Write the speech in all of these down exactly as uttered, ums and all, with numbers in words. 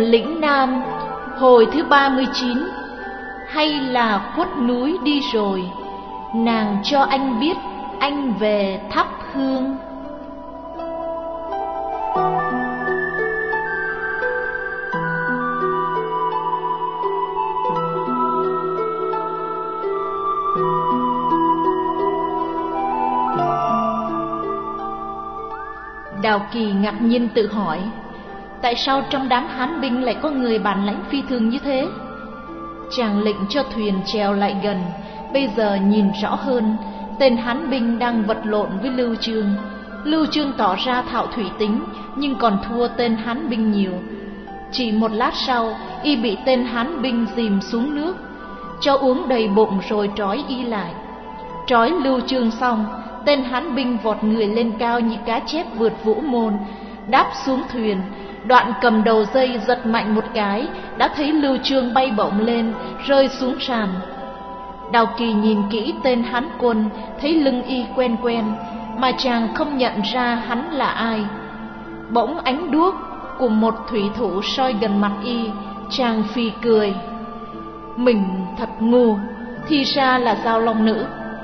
lĩnh Nam hồi thứ ba mươi chín. Hay là khuất núi đi rồi, nàng cho anh biết anh về thắp hương. Đào Kỳ ngạc nhiên tự hỏi, tại sao trong đám Hán binh lại có người bản lãnh phi thường như thế? Chàng lệnh cho thuyền chèo lại gần. Bây giờ nhìn rõ hơn, tên Hán binh đang vật lộn với Lưu Chương. Lưu Chương tỏ ra thạo thủy tính, nhưng còn thua tên Hán binh nhiều. Chỉ một lát sau, y bị tên Hán binh dìm xuống nước, cho uống đầy bụng rồi trói y lại. Trói Lưu Chương xong, tên Hán binh vọt người lên cao như cá chép vượt vũ môn, đáp xuống thuyền. Đoạn cầm đầu dây giật mạnh một cái, đã thấy Lưu Chương bay bổng lên, rơi xuống sàn. Đào Kỳ nhìn kỹ tên Hán quân, thấy lưng y quen quen, mà chàng không nhận ra hắn là ai. Bỗng ánh đuốc của một thủy thủ soi gần mặt y, chàng phì cười. Mình thật ngu, thì ra là Giao Long Nữ.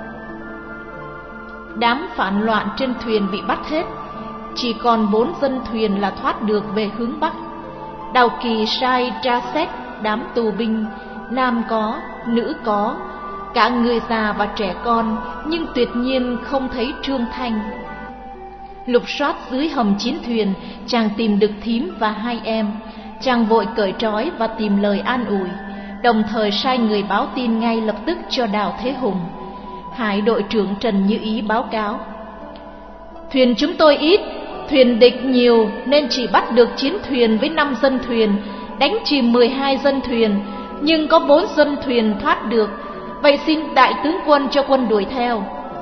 Đám phản loạn trên thuyền bị bắt hết, chỉ còn bốn dân thuyền là thoát được về hướng Bắc. Đào Kỳ sai tra xét đám tù binh, nam có, nữ có, cả người già và trẻ con, nhưng tuyệt nhiên không thấy Trương Thanh. Lục soát dưới hầm chiến thuyền, chàng tìm được thím và hai em. Chàng vội cởi trói và tìm lời an ủi, đồng thời sai người báo tin ngay lập tức cho Đào Thế Hùng. Hải đội trưởng Trần Như Ý báo cáo, thuyền chúng tôi ít, thuyền địch nhiều nên chỉ bắt được chiến thuyền với năm dân thuyền, đánh chìm mười hai dân thuyền, nhưng có bốn dân thuyền thoát được. Vậy xin đại tướng quân cho quân đuổi theo.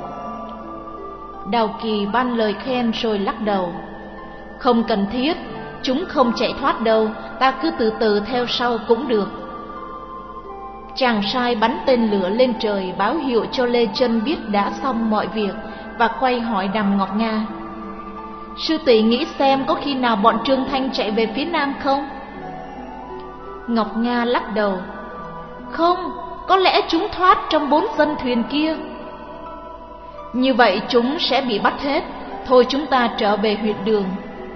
Đào Kỳ ban lời khen rồi lắc đầu, không cần thiết, chúng không chạy thoát đâu, ta cứ từ từ theo sau cũng được. Chàng sai bắn tên lửa lên trời báo hiệu cho Lê Chân biết đã xong mọi việc, và quay hỏi Đàm Ngọc Nga, sư tỷ nghĩ xem có khi nào bọn Trương Thanh chạy về phía nam không? Ngọc Nga lắc đầu, không, có lẽ chúng thoát trong bốn dân thuyền kia. Như vậy chúng sẽ bị bắt hết, thôi chúng ta trở về huyện Đường.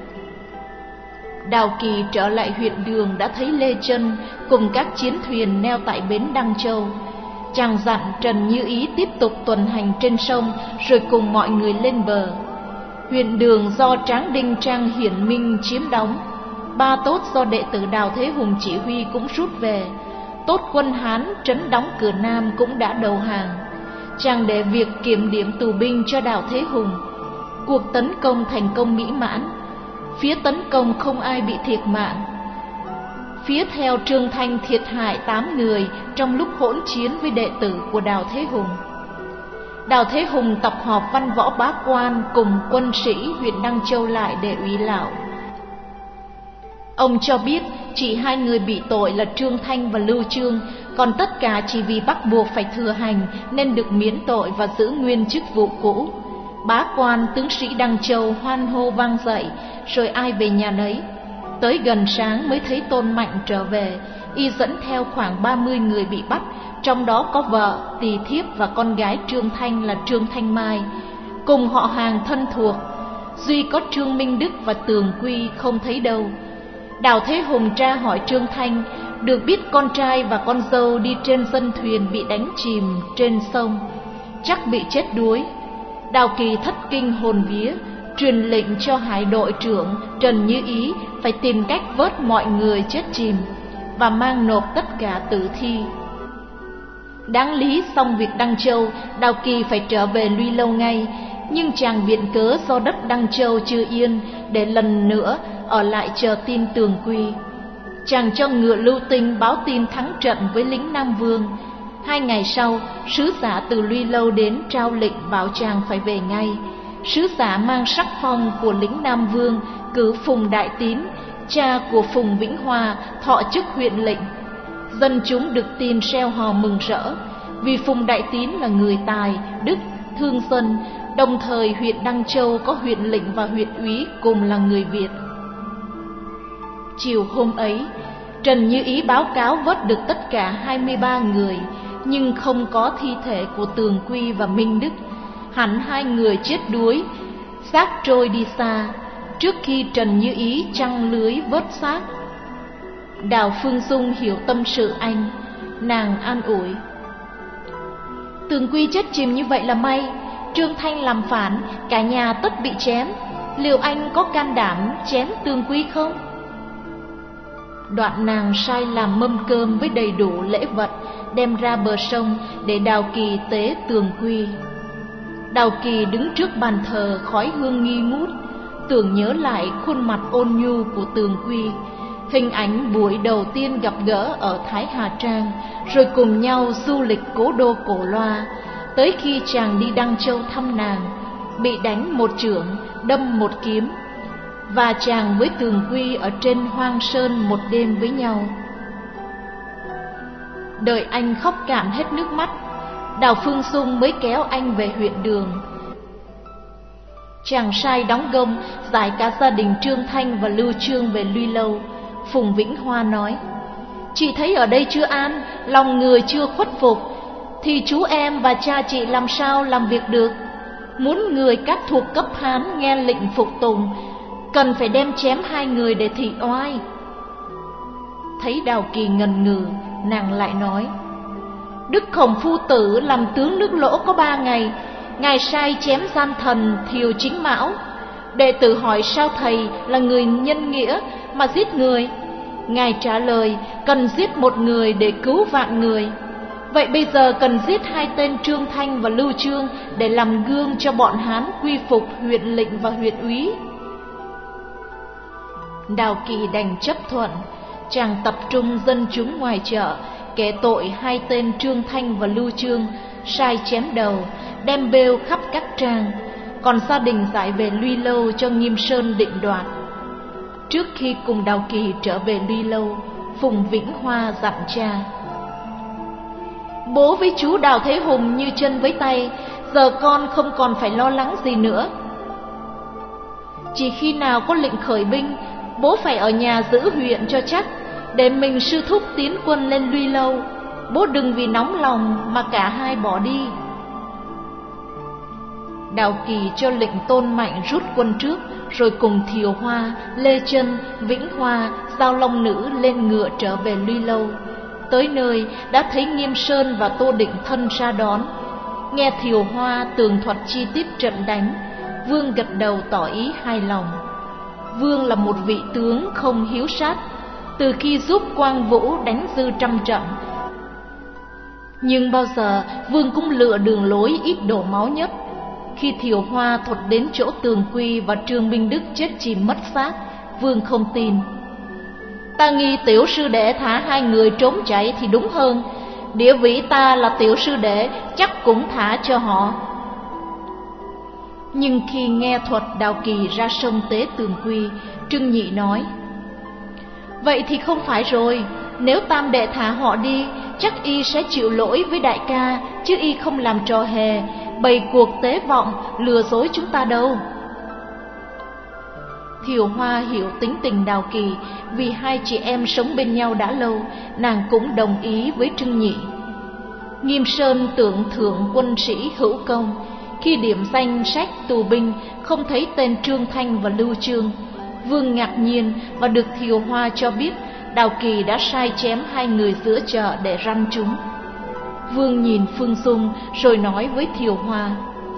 Đào Kỳ trở lại huyện Đường đã thấy Lê Chân cùng các chiến thuyền neo tại bến Đăng Châu. Chàng dặn Trần Như Ý tiếp tục tuần hành trên sông, rồi cùng mọi người lên bờ. Huyện Đường do Tráng Đinh Trang Hiển Minh chiếm đóng. Ba tốt do đệ tử Đào Thế Hùng chỉ huy cũng rút về. Tốt quân Hán trấn đóng cửa Nam cũng đã đầu hàng. Chàng để việc kiểm điểm tù binh cho Đào Thế Hùng. Cuộc tấn công thành công mỹ mãn. Phía tấn công không ai bị thiệt mạng. Phía theo Trương Thanh thiệt hại tám người trong lúc hỗn chiến với đệ tử của Đào Thế Hùng. Đào Thế Hùng tập họp văn võ bá quan cùng quân sĩ huyện Đăng Châu lại để úy lạo. Ông cho biết chỉ hai người bị tội là Trương Thanh và Lưu Chương, còn tất cả chỉ vì bắt buộc phải thừa hành nên được miễn tội và giữ nguyên chức vụ cũ. Bá quan tướng sĩ Đăng Châu hoan hô vang dậy, rồi ai về nhà nấy. Tới gần sáng mới thấy Tôn Mạnh trở về, y dẫn theo khoảng ba mươi người bị bắt, trong đó có vợ, tỳ thiếp và con gái Trương Thanh là Trương Thanh Mai, cùng họ hàng thân thuộc. Duy có Trương Minh Đức và Tường Quy không thấy đâu. Đào Thế Hùng tra hỏi Trương Thanh, được biết con trai và con dâu đi trên dân thuyền bị đánh chìm trên sông, chắc bị chết đuối. Đào Kỳ thất kinh hồn vía, truyền lệnh cho hải đội trưởng Trần Như Ý phải tìm cách vớt mọi người chết chìm và mang nộp tất cả tử thi. Đáng lý xong việc Đăng Châu, Đào Kỳ phải trở về Luy Lâu ngay, nhưng chàng viện cớ do đất Đăng Châu chưa yên để lần nữa ở lại chờ tin Tường Quy. Chàng cho ngựa Lưu Tinh báo tin thắng trận với lính Nam Vương. Hai ngày sau, sứ giả từ Luy Lâu đến trao lệnh bảo chàng phải về ngay. Sứ giả mang sắc phong của lính Nam Vương cử Phùng Đại Tín, cha của Phùng Vĩnh Hòa, thọ chức huyện lệnh. Dân chúng được tin reo hò mừng rỡ, vì Phùng Đại Tín là người tài, đức, thương dân. Đồng thời huyện Đăng Châu có huyện lệnh và huyện úy cùng là người Việt. Chiều hôm ấy, Trần Như Ý báo cáo vớt được tất cả hai mươi ba người, nhưng không có thi thể của Tường Quy và Minh Đức. Hẳn hai người chết đuối, xác trôi đi xa trước khi Trần Như Ý trăng lưới vớt xác. Đào Phương Dung hiểu tâm sự anh, nàng an ủi: Tường Quy chết chìm như vậy là may, Trương Thanh làm phản, cả nhà tất bị chém. Liệu anh có can đảm chém Tường Quy không? Đoạn nàng sai làm mâm cơm với đầy đủ lễ vật, đem ra bờ sông để Đào Kỳ tế Tường Quy. Đào Kỳ đứng trước bàn thờ, khói hương nghi ngút, tưởng nhớ lại khuôn mặt ôn nhu của Tường Quy, hình ảnh buổi đầu tiên gặp gỡ ở Thái Hà Trang, rồi cùng nhau du lịch cố đô Cổ Loa, tới khi chàng đi Đăng Châu thăm nàng, bị đánh một chưởng, đâm một kiếm, và chàng với Tường Quy ở trên Hoang Sơn một đêm với nhau. Đợi anh khóc cạn hết nước mắt, Đào Phương Dung mới kéo anh về huyện Đường. Chàng sai đóng gông giải cả gia đình Trương Thanh và Lưu Chương về Luy Lâu. Phùng Vĩnh Hoa nói: Chị thấy ở đây chưa an, lòng người chưa khuất phục, thì chú em và cha chị làm sao làm việc được? Muốn người các thuộc cấp Hán nghe lệnh phục tùng, cần phải đem chém hai người để thị oai. Thấy Đào Kỳ ngần ngừ, nàng lại nói: Đức Khổng Phu Tử làm tướng nước Lỗ có ba ngày, ngài sai chém gian thần Thiều Chính Mão. Đệ tử hỏi sao thầy là người nhân nghĩa mà giết người? Ngài trả lời cần giết một người để cứu vạn người. Vậy bây giờ cần giết hai tên Trương Thanh và Lưu Chương để làm gương cho bọn Hán quy phục huyện lệnh và huyện úy. Đào Kỳ đành chấp thuận. Chàng tập trung dân chúng ngoài chợ, kể tội hai tên Trương Thanh và Lưu Chương, sai chém đầu, đem bêu khắp các trang, còn gia đình giải về Luy Lâu cho Nghiêm Sơn định đoạt. Trước khi cùng Đào Kỳ trở về Luy Lâu, Phùng Vĩnh Hoa dặn cha: Bố với chú Đào Thế Hùng như chân với tay, giờ con không còn phải lo lắng gì nữa. Chỉ khi nào có lệnh khởi binh, bố phải ở nhà giữ huyện cho chắc, để mình sư thúc tiến quân lên Luy Lâu. Bố đừng vì nóng lòng mà cả hai bỏ đi. Đào Kỳ cho lệnh Tôn Mạnh rút quân trước, rồi cùng Thiều Hoa, Lê Chân, Vĩnh Hoa, Giao Long Nữ lên ngựa trở về Luy Lâu. Tới nơi đã thấy Nghiêm Sơn và Tô Định Thân ra đón. Nghe Thiều Hoa tường thuật chi tiết trận đánh, Vương gật đầu tỏ ý hài lòng. Vương là một vị tướng không hiếu sát, từ khi giúp Quang Vũ đánh dư trăm trận, nhưng bao giờ Vương cũng lựa đường lối ít đổ máu nhất. Khi Thiều Hoa thuật đến chỗ Tường Quy và Trương Minh Đức chết chìm mất xác, Vương không tin. Ta nghi tiểu sư đệ thả hai người trốn chạy thì đúng hơn. Địa vị ta là tiểu sư đệ, chắc cũng thả cho họ. Nhưng khi nghe thuật Đào Kỳ ra sông tế Tường Quy, Trương Nhị nói: Vậy thì không phải rồi, nếu tam đệ thả họ đi, chắc y sẽ chịu lỗi với đại ca, chứ y không làm trò hề, bày cuộc tế vọng, lừa dối chúng ta đâu. Thiều Hoa hiểu tính tình Đào Kỳ, vì hai chị em sống bên nhau đã lâu, nàng cũng đồng ý với Trương Nhị. Nghiêm Sơn tưởng thưởng quân sĩ hữu công, khi điểm danh sách tù binh không thấy tên Trương Thanh và Lưu Chương. Vương ngạc nhiên và được Thiều Hoa cho biết Đào Kỳ đã sai chém hai người giữa chợ để răn chúng. Vương nhìn Phương Dung rồi nói với Thiều Hoa: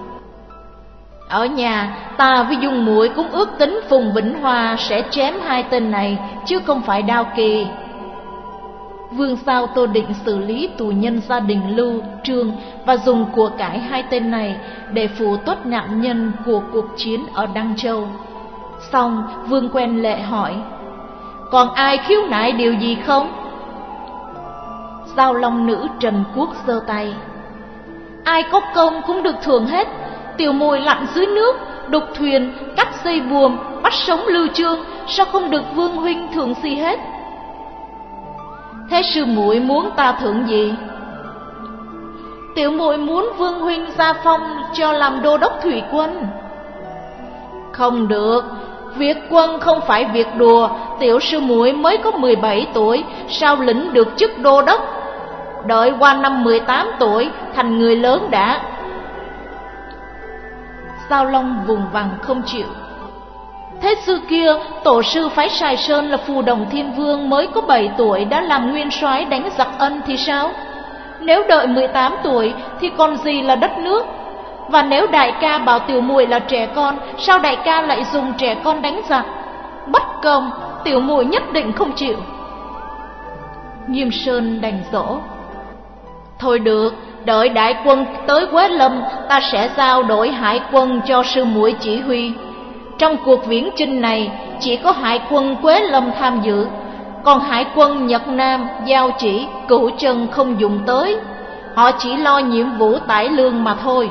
Ở nhà ta với Dung muội cũng ước tính Phùng Vĩnh Hoa sẽ chém hai tên này, chứ không phải Đào Kỳ. Vương sao Tô Định xử lý tù nhân gia đình Lưu, Trương và dùng của cải hai tên này để phụ tuất nạn nhân của cuộc chiến ở Đăng Châu. Xong Vương quen lệ hỏi: Còn ai khiếu nại điều gì không? Giao Long Nữ Trần Quốc giơ tay: Ai có công cũng được thưởng hết. Tiểu muội lặn dưới nước, đục thuyền, cắt dây buồm, bắt sống Lưu Chương, sao không được Vương huynh thưởng gì hết? Thế sư muội muốn ta thưởng gì? Tiểu muội muốn Vương huynh gia phong cho làm đô đốc thủy quân. Không được, việc quân không phải việc đùa, tiểu sư muội mới có mười bảy tuổi, sao lĩnh được chức đô đốc? Đợi qua năm mười tám tuổi thành người lớn đã. Giao Long vùng vằng không chịu. Thế xưa kia tổ sư phái Sài Sơn là Phù Đồng Thiên Vương mới có bảy tuổi đã làm nguyên soái đánh giặc Ân thì sao? Nếu đợi mười tám tuổi thì còn gì là đất nước? Và nếu đại ca bảo tiểu muội là trẻ con, sao đại ca lại dùng trẻ con đánh giặc? Bất công, tiểu muội nhất định không chịu. Nghiêm Sơn đành dỗ. Thôi được, đợi đại quân tới Quế Lâm, ta sẽ giao đổi hải quân cho sư muội chỉ huy. Trong cuộc viễn chinh này chỉ có hải quân Quế Lâm tham dự, còn hải quân Nhật Nam, Giao Chỉ, Cửu Chân không dùng tới. Họ chỉ lo nhiệm vụ tải lương mà thôi.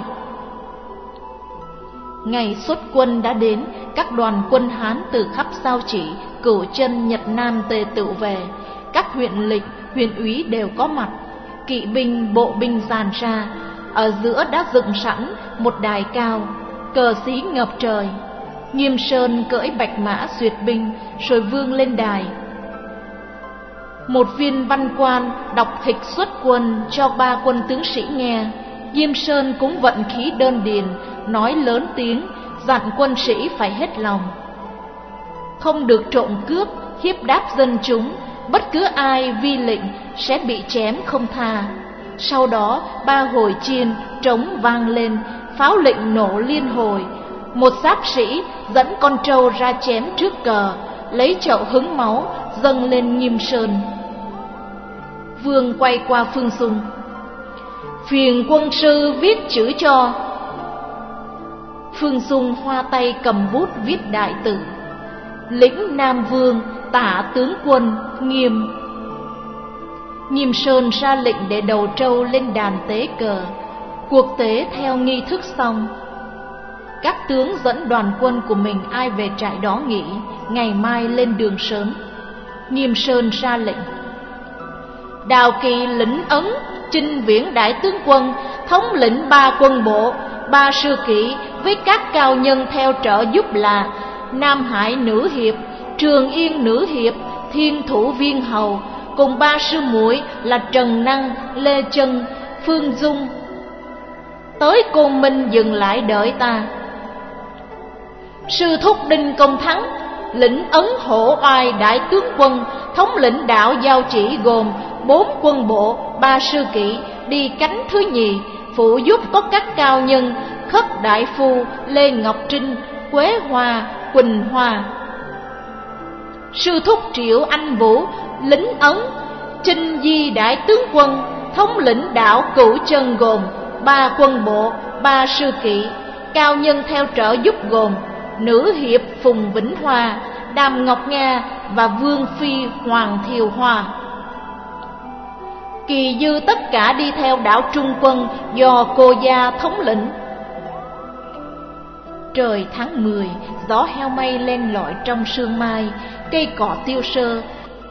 Ngày xuất quân đã đến, các đoàn quân Hán từ khắp Giao Chỉ, Cửu Chân, Nhật Nam tề tựu về. Các huyện lịch, huyện úy đều có mặt. Kỵ binh, bộ binh dàn ra. Ở giữa đã dựng sẵn một đài cao, cờ xí ngập trời. Nghiêm Sơn cưỡi bạch mã duyệt binh, rồi vươn lên đài. Một viên văn quan đọc hịch xuất quân cho ba quân tướng sĩ nghe. Nghiêm Sơn cũng vận khí đơn điền, nói lớn tiếng, dặn quân sĩ phải hết lòng. Không được trộm cướp, hiếp đáp dân chúng, bất cứ ai vi lệnh sẽ bị chém không tha. Sau đó ba hồi chiên, trống vang lên, pháo lệnh nổ liên hồi. Một giáp sĩ dẫn con trâu ra chém trước cờ, lấy chậu hứng máu dâng lên Nghiêm Sơn. Vương quay qua Phương Dung. Phiền quân sư viết chữ cho. Phương Dung hoa tay cầm bút viết đại tự: Lĩnh Nam Vương, Tả tướng quân Nghiêm. Nghiêm Sơn ra lệnh để đầu trâu lên đàn tế cờ. Cuộc tế theo nghi thức xong, các tướng dẫn đoàn quân của mình ai về trại đó nghỉ, ngày mai lên đường sớm. Nghiêm Sơn ra lệnh: Đào Kỳ lĩnh Ấn, Chinh Viễn đại tướng quân, thống lĩnh ba quân bộ, ba sư kỵ với các cao nhân theo trợ giúp là Nam Hải Nữ Hiệp, Trường Yên Nữ Hiệp, Thiên Thủ Viên Hầu, cùng ba sư muội là Trần Năng, Lê Chân, Phương Dung. Tới Côn Minh dừng lại đợi ta. Sư thúc Đinh Công Thắng, lĩnh Ấn Hổ Oai đại tướng quân, thống lĩnh đạo Giao Chỉ gồm bốn quân bộ, ba sư kỵ, đi cánh thứ nhì, phụ giúp có các cao nhân Khất Đại Phu, Lê Ngọc Trinh, Quế Hoa, Quỳnh Hoa. Sư thúc Triệu Anh Vũ, lính Ấn, Chinh Di đại tướng quân, thống lĩnh đạo Cửu Chân gồm ba quân bộ, ba sư kỵ, cao nhân theo trợ giúp gồm Nữ Hiệp Phùng Vĩnh Hoa, Đàm Ngọc Nga và Vương Phi Hoàng Thiều Hoa. Kỳ dư tất cả đi theo đảo Trung Quân do Cô Gia thống lĩnh. Trời tháng mười, gió heo mây len lỏi trong sương mai, cây cỏ tiêu sơ.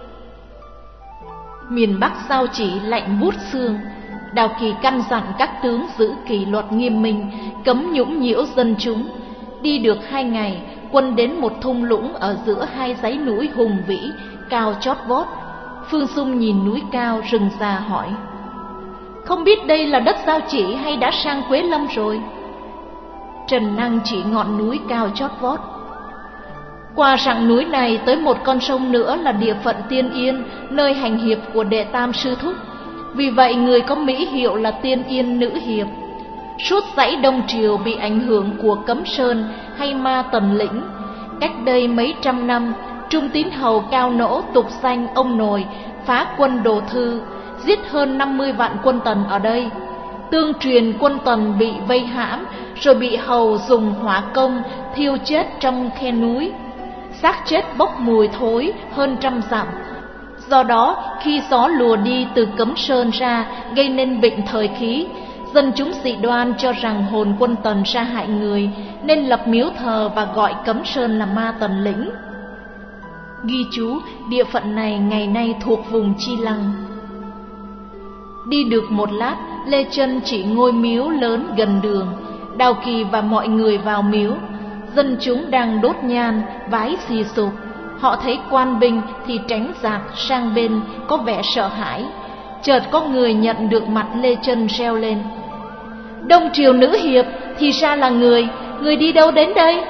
Miền Bắc Giao Chỉ lạnh buốt xương. Đào Kỳ căn dặn các tướng giữ kỷ luật nghiêm minh, cấm nhũng nhiễu dân chúng. Đi được hai ngày, quân đến một thung lũng ở giữa hai dãy núi hùng vĩ, cao chót vót. Phương Dung nhìn núi cao rừng già hỏi: Không biết đây là đất Giao Chỉ hay đã sang Quế Lâm rồi? Trần Năng chỉ ngọn núi cao chót vót. Qua rặng núi này tới một con sông nữa là địa phận Tiên Yên, nơi hành hiệp của đệ tam sư thúc. Vì vậy người có mỹ hiệu là Tiên Yên Nữ Hiệp. Suốt dãy Đông Triều bị ảnh hưởng của Cấm Sơn hay Ma Tần Lĩnh. Cách đây mấy trăm năm, Trung Tín Hầu Cao Nỗ tục danh ông Nồi phá quân Đồ Thư, giết hơn năm mươi vạn quân Tần ở đây. Tương truyền quân Tần bị vây hãm, rồi bị Hầu dùng hỏa công thiêu chết trong khe núi. Xác chết bốc mùi thối hơn trăm dặm. Do đó khi gió lùa đi từ Cấm Sơn ra, gây nên bệnh thời khí. Dân chúng dị đoan cho rằng hồn quân Tần ra hại người, nên lập miếu thờ và gọi Cấm Sơn là Ma Tần Lĩnh. Ghi chú, địa phận này ngày nay thuộc vùng Chi Lăng. Đi được một lát, Lê Chân chỉ ngôi miếu lớn gần đường. Đào Kỳ và mọi người vào miếu. Dân chúng đang đốt nhang, vái xì sụp. Họ thấy quan binh thì tránh dạt sang bên, có vẻ sợ hãi. Chợt có người nhận được mặt Lê Chân reo lên: Đông Triều nữ hiệp, thì ra là người, người đi đâu đến đây?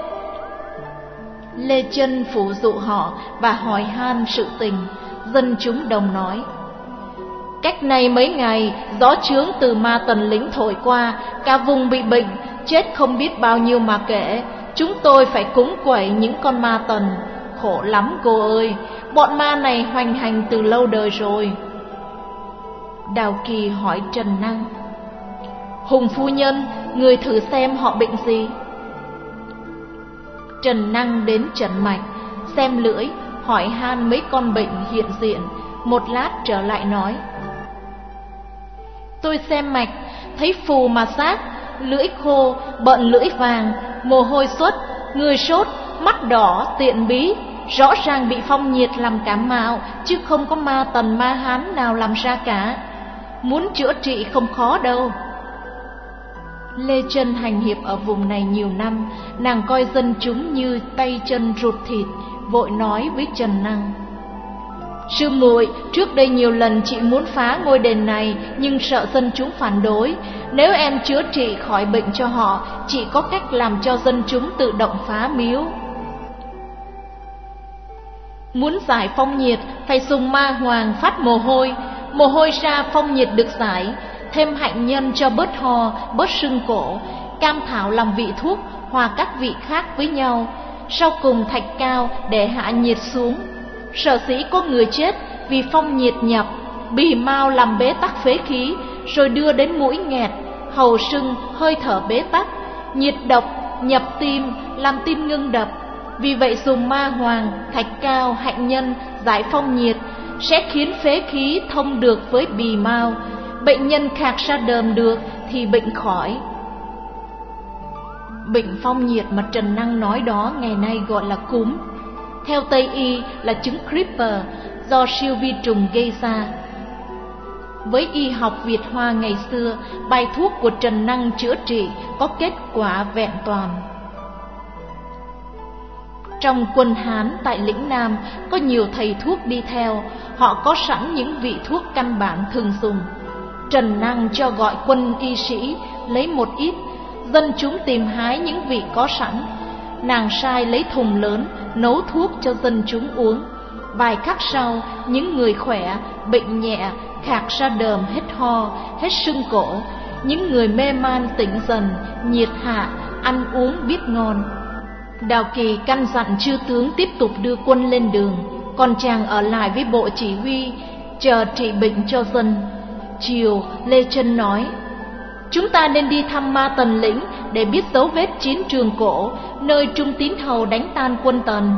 Lê Chân phủ dụ họ và hỏi han sự tình. Dân chúng đồng nói: Cách này mấy ngày, gió chướng từ Ma Tần lính thổi qua, cả vùng bị bệnh, chết không biết bao nhiêu mà kể. Chúng tôi phải cúng quẩy những con ma tần. Khổ lắm cô ơi, bọn ma này hoành hành từ lâu đời rồi. Đào Kỳ hỏi Trần Năng: Hùng phu nhân, người thử xem họ bệnh gì? Trần Năng đến Trần Mạch, xem lưỡi, hỏi han mấy con bệnh hiện diện. Một lát trở lại nói: Tôi xem mạch, thấy phù mà sát, lưỡi khô, bợn lưỡi vàng, mồ hôi xuất, người sốt, mắt đỏ, tiện bí. Rõ ràng bị phong nhiệt làm cảm mạo, chứ không có ma tần ma hán nào làm ra cả. Muốn chữa trị không khó đâu. Lê Chân hành hiệp ở vùng này nhiều năm, nàng coi dân chúng như tay chân ruột thịt, vội nói với Trần Năng: Sư muội, trước đây nhiều lần chị muốn phá ngôi đền này, nhưng sợ dân chúng phản đối. Nếu em chữa trị khỏi bệnh cho họ, chị có cách làm cho dân chúng tự động phá miếu. Muốn giải phong nhiệt, phải dùng ma hoàng phát mồ hôi. Mồ hôi ra phong nhiệt được giải. Thêm hạnh nhân cho bớt ho, bớt sưng cổ. Cam thảo làm vị thuốc, hòa các vị khác với nhau. Sau cùng thạch cao để hạ nhiệt xuống. Sở dĩ có người chết vì phong nhiệt nhập, bì mao làm bế tắc phế khí, rồi đưa đến mũi nghẹt, hầu sưng, hơi thở bế tắc. Nhiệt độc nhập tim, làm tim ngưng đập. Vì vậy dùng ma hoàng, thạch cao, hạnh nhân giải phong nhiệt, sẽ khiến phế khí thông được với bì mao. Bệnh nhân khạc ra đờm được thì bệnh khỏi. Bệnh phong nhiệt mà Trần Năng nói đó ngày nay gọi là cúm. Theo Tây y là chứng Creeper do siêu vi trùng gây ra. Với y học Việt Hoa ngày xưa, bài thuốc của Trần Năng chữa trị có kết quả vẹn toàn. Trong quân Hán tại lĩnh Nam có nhiều thầy thuốc đi theo, họ có sẵn những vị thuốc căn bản thường dùng. Trần Năng cho gọi quân y sĩ lấy một ít, dân chúng tìm hái những vị có sẵn. Nàng sai lấy thùng lớn nấu thuốc cho dân chúng uống. Vài khắc sau, những người khỏe, bệnh nhẹ, khạc ra đờm, hết ho, hết sưng cổ. Những người mê man tỉnh dần, nhiệt hạ, ăn uống biết ngon. Đào Kỳ căn dặn chư tướng tiếp tục đưa quân lên đường, còn chàng ở lại với bộ chỉ huy, chờ trị bệnh cho dân. Chiều, Lê Chân nói: Chúng ta nên đi thăm Ma Tần lĩnh để biết dấu vết chiến trường cổ, nơi Trung Tín Hầu đánh tan quân Tần.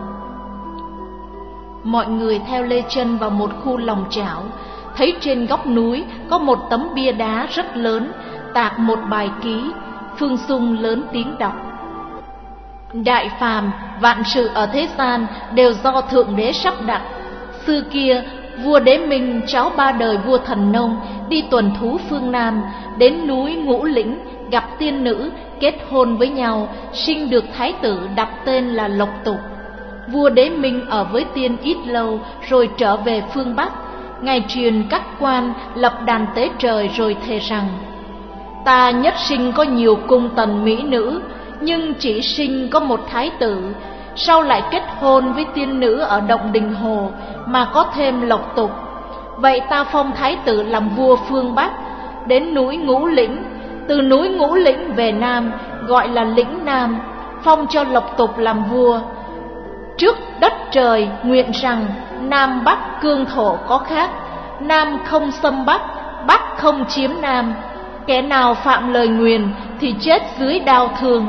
Mọi người theo Lê Chân vào một khu lòng chảo, thấy trên góc núi có một tấm bia đá rất lớn, tạc một bài ký. Phương Sung lớn tiếng đọc: Đại phàm, vạn sự ở thế gian đều do Thượng Đế sắp đặt. Xưa kia, vua Đế Minh, cháu ba đời vua Thần Nông, đi tuần thú phương Nam, đến núi Ngũ Lĩnh, gặp tiên nữ, kết hôn với nhau, sinh được thái tử đặt tên là Lộc Tục. Vua Đế Minh ở với tiên ít lâu, rồi trở về phương Bắc. Ngài truyền các quan lập đàn tế trời, rồi thề rằng: Ta nhất sinh có nhiều cung tần mỹ nữ, nhưng chỉ sinh có một thái tử. Sau lại kết hôn với tiên nữ ở động Đình Hồ, mà có thêm Lộc Tục. Vậy ta phong thái tử làm vua phương Bắc, đến núi Ngũ Lĩnh. Từ núi Ngũ Lĩnh về Nam, gọi là lĩnh Nam, phong cho Lộc Tục làm vua. Trước đất trời nguyện rằng Nam Bắc cương thổ có khác, Nam không xâm Bắc, Bắc không chiếm Nam. Kẻ nào phạm lời nguyền thì chết dưới đao thương.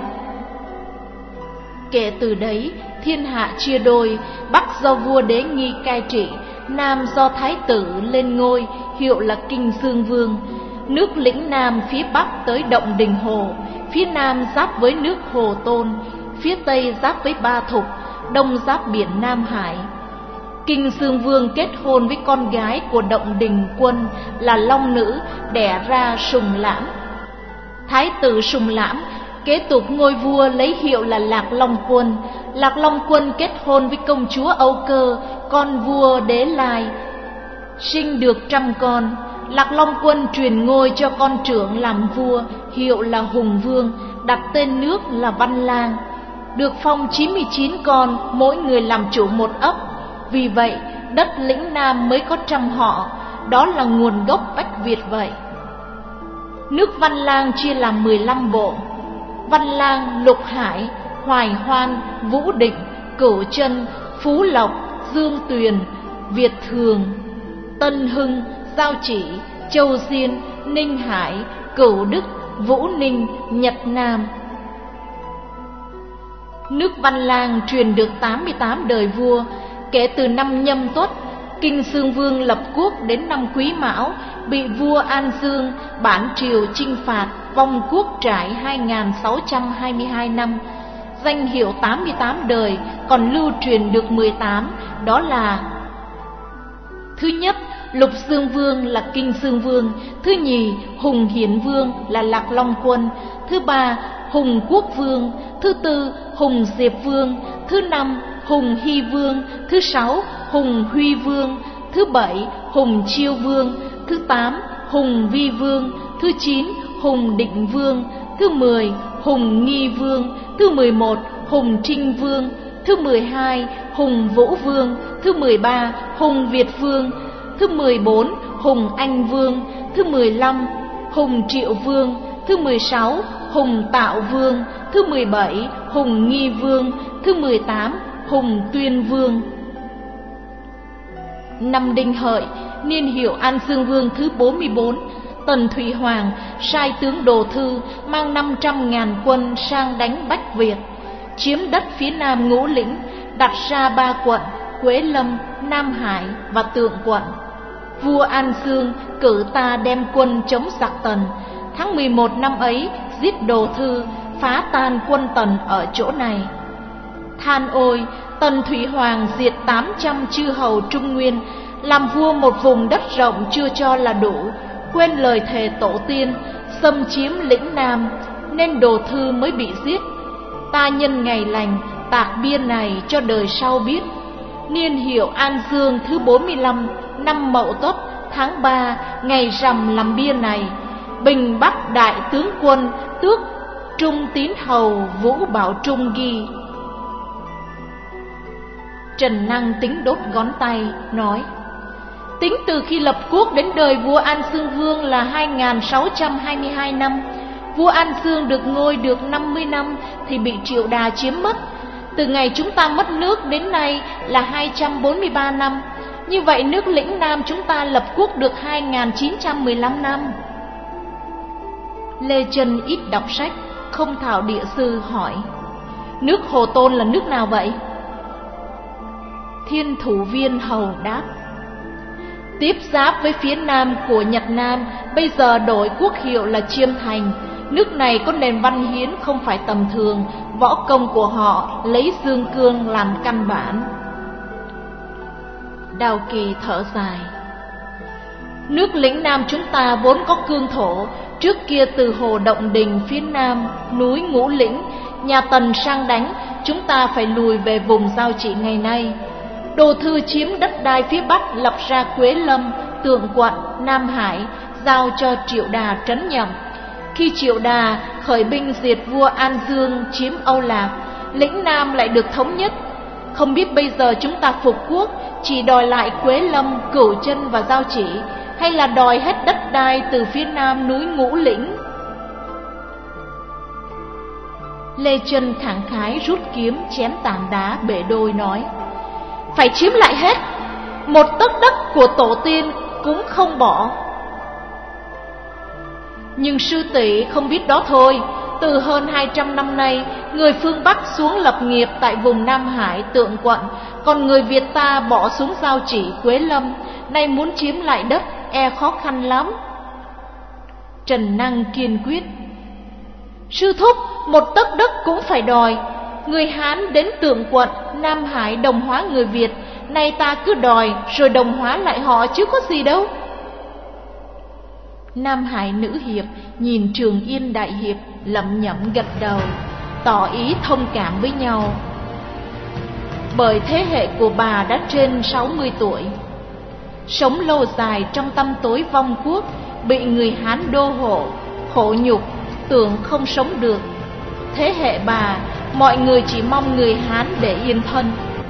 Kể từ đấy, thiên hạ chia đôi, Bắc do vua Đế Nghi cai trị, Nam do thái tử lên ngôi, hiệu là Kinh Dương Vương. Nước lĩnh Nam phía Bắc tới động Đình Hồ, phía Nam giáp với nước Hồ Tôn, phía Tây giáp với Ba Thục, Đông giáp biển Nam Hải. Kinh Dương Vương kết hôn với con gái của động Đình Quân là Long Nữ, đẻ ra Sùng Lãm. Thái tử Sùng Lãm kế tục ngôi vua lấy hiệu là Lạc Long Quân. Lạc Long Quân kết hôn với công chúa Âu Cơ, con vua Đế Lai, sinh được trăm con. Lạc Long Quân truyền ngôi cho con trưởng làm vua, hiệu là Hùng Vương, đặt tên nước là Văn Lang, được phong chín mươi chín con, mỗi người làm chủ một ấp. Vì vậy đất lĩnh Nam mới có trăm họ, đó là nguồn gốc Bách Việt vậy. Nước Văn Lang chia làm mười lăm bộ: Văn Lang, Lục Hải, Hoài Hoan, Vũ Định, Cửu Chân, Phú Lộc, Dương Tuyền, Việt Thường, Tân Hưng, Giao Chỉ, Châu Diên, Ninh Hải, Cửu Đức, Vũ Ninh, Nhật Nam. Nước Văn Lang truyền được tám mươi tám đời vua, kể từ năm Nhâm Tuất, Kinh Xương Vương lập quốc đến năm Quý Mão, bị vua An Dương bản triều chinh phạt, vong quốc trải hai nghìn sáu trăm hai mươi hai năm. Danh hiệu tám mươi tám đời, còn lưu truyền được mười tám, đó là: thứ nhất, Lục Xương Vương là Kinh Xương Vương; thứ nhì, Hùng Hiển Vương là Lạc Long Quân; thứ ba, Hùng Quốc Vương; thứ tư, Hùng Diệp Vương; thứ năm, Hùng Hy Vương; thứ sáu, Hùng Huy Vương; thứ bảy, Hùng Chiêu Vương; thứ tám, Hùng Vi Vương; thứ chín, Hùng Định Vương; thứ mười, Hùng Nghi Vương; thứ mười một, Hùng Trinh Vương; thứ mười hai, Hùng Vũ Vương; thứ mười ba, Hùng Việt Vương; thứ mười bốn, Hùng Anh Vương; thứ mười lăm, Hùng Triệu Vương; thứ mười sáu, Hùng Tạo Vương; thứ mười bảy, Hùng Nghi Vương; thứ mười tám, Hùng Tuyên Vương. Năm Đinh Hợi, niên hiệu An Dương Vương thứ bốn mươi bốn, Tần Thủy Hoàng sai tướng Đồ Thư mang năm trăm ngàn quân sang đánh Bách Việt, chiếm đất phía nam Ngũ Lĩnh, đặt ra ba quận Quế Lâm, Nam Hải và Tượng Quận. Vua An Dương cử ta đem quân chống giặc Tần. Tháng mười một năm ấy giết Đồ Thư, phá tan quân Tần ở chỗ này. Than ôi, Tần Thủy Hoàng diệt tám trăm chư hầu Trung Nguyên, làm vua một vùng đất rộng chưa cho là đủ, quên lời thề tổ tiên, xâm chiếm lĩnh Nam, nên Đồ Thư mới bị giết. Ta nhân ngày lành tạc bia này cho đời sau biết. Niên hiệu An Dương thứ bốn mươi lăm, năm Mậu Tuất, tháng ba, ngày rằm làm bia này. Bình Bắc đại tướng quân tước Trung Tín hầu Vũ Bảo Trung ghi. Trần Năng tính đốt ngón tay, nói: tính từ khi lập quốc đến đời vua An Dương Vương là hai nghìn sáu trăm hai mươi hai năm. Vua An Dương được ngôi được năm mươi năm thì bị Triệu Đà chiếm mất. Từ ngày chúng ta mất nước đến nay là hai trăm bốn mươi ba năm. Như vậy nước lĩnh Nam chúng ta lập quốc được hai nghìn chín trăm mười lăm năm. Lê Chân ít đọc sách, không thạo địa sư, hỏi: nước Hồ Tôn là nước nào vậy? Thiên Thủ Viên hầu đáp: tiếp giáp với phía nam của Nhật Nam, bây giờ đổi quốc hiệu là Chiêm Thành. Nước này có nền văn hiến không phải tầm thường, võ công của họ lấy dương cương làm căn bản. Đào Kỳ thở dài: nước lĩnh Nam chúng ta vốn có cương thổ, trước kia từ hồ Động Đình phía nam núi Ngũ Lĩnh, nhà Tần sang đánh, chúng ta phải lùi về vùng Giao Chỉ ngày nay. Đồ Thư chiếm đất đai phía bắc, lập ra Quế Lâm, Tượng Quận, Nam Hải, giao cho Triệu Đà trấn nhậm. Khi Triệu Đà khởi binh diệt vua An Dương chiếm Âu Lạc, lĩnh Nam lại được thống nhất. Không biết bây giờ chúng ta phục quốc, chỉ đòi lại Quế Lâm, Cửu Chân và Giao Chỉ, hay là đòi hết đất đai từ phía nam núi Ngũ Lĩnh? Lê Chân khẳng khái rút kiếm chém tảng đá bể đôi, nói: phải chiếm lại hết, một tấc đất của tổ tiên cũng không bỏ. Nhưng sư tỷ không biết đó thôi. Từ hơn hai trăm năm nay, người phương Bắc xuống lập nghiệp tại vùng Nam Hải, Tượng Quận, còn người Việt ta bỏ xuống Giao Chỉ, Quế Lâm, nay muốn chiếm lại đất e khó khăn lắm. Trần Năng kiên quyết: sư thúc, một tấc đất cũng phải đòi. Người Hán đến Tượng Quận, Nam Hải đồng hóa người Việt, nay ta cứ đòi rồi đồng hóa lại họ chứ có gì đâu. Nam Hải nữ hiệp nhìn Trường Yên đại hiệp, lẩm nhẩm gật đầu, tỏ ý thông cảm với nhau. bởi thế hệ của bà đã trên sáu mươi tuổi. Sống lâu dài trong tăm tối vong quốc, bị người Hán đô hộ, khổ nhục, tưởng không sống được. Thế hệ bà, mọi người chỉ mong người Hán để yên thân.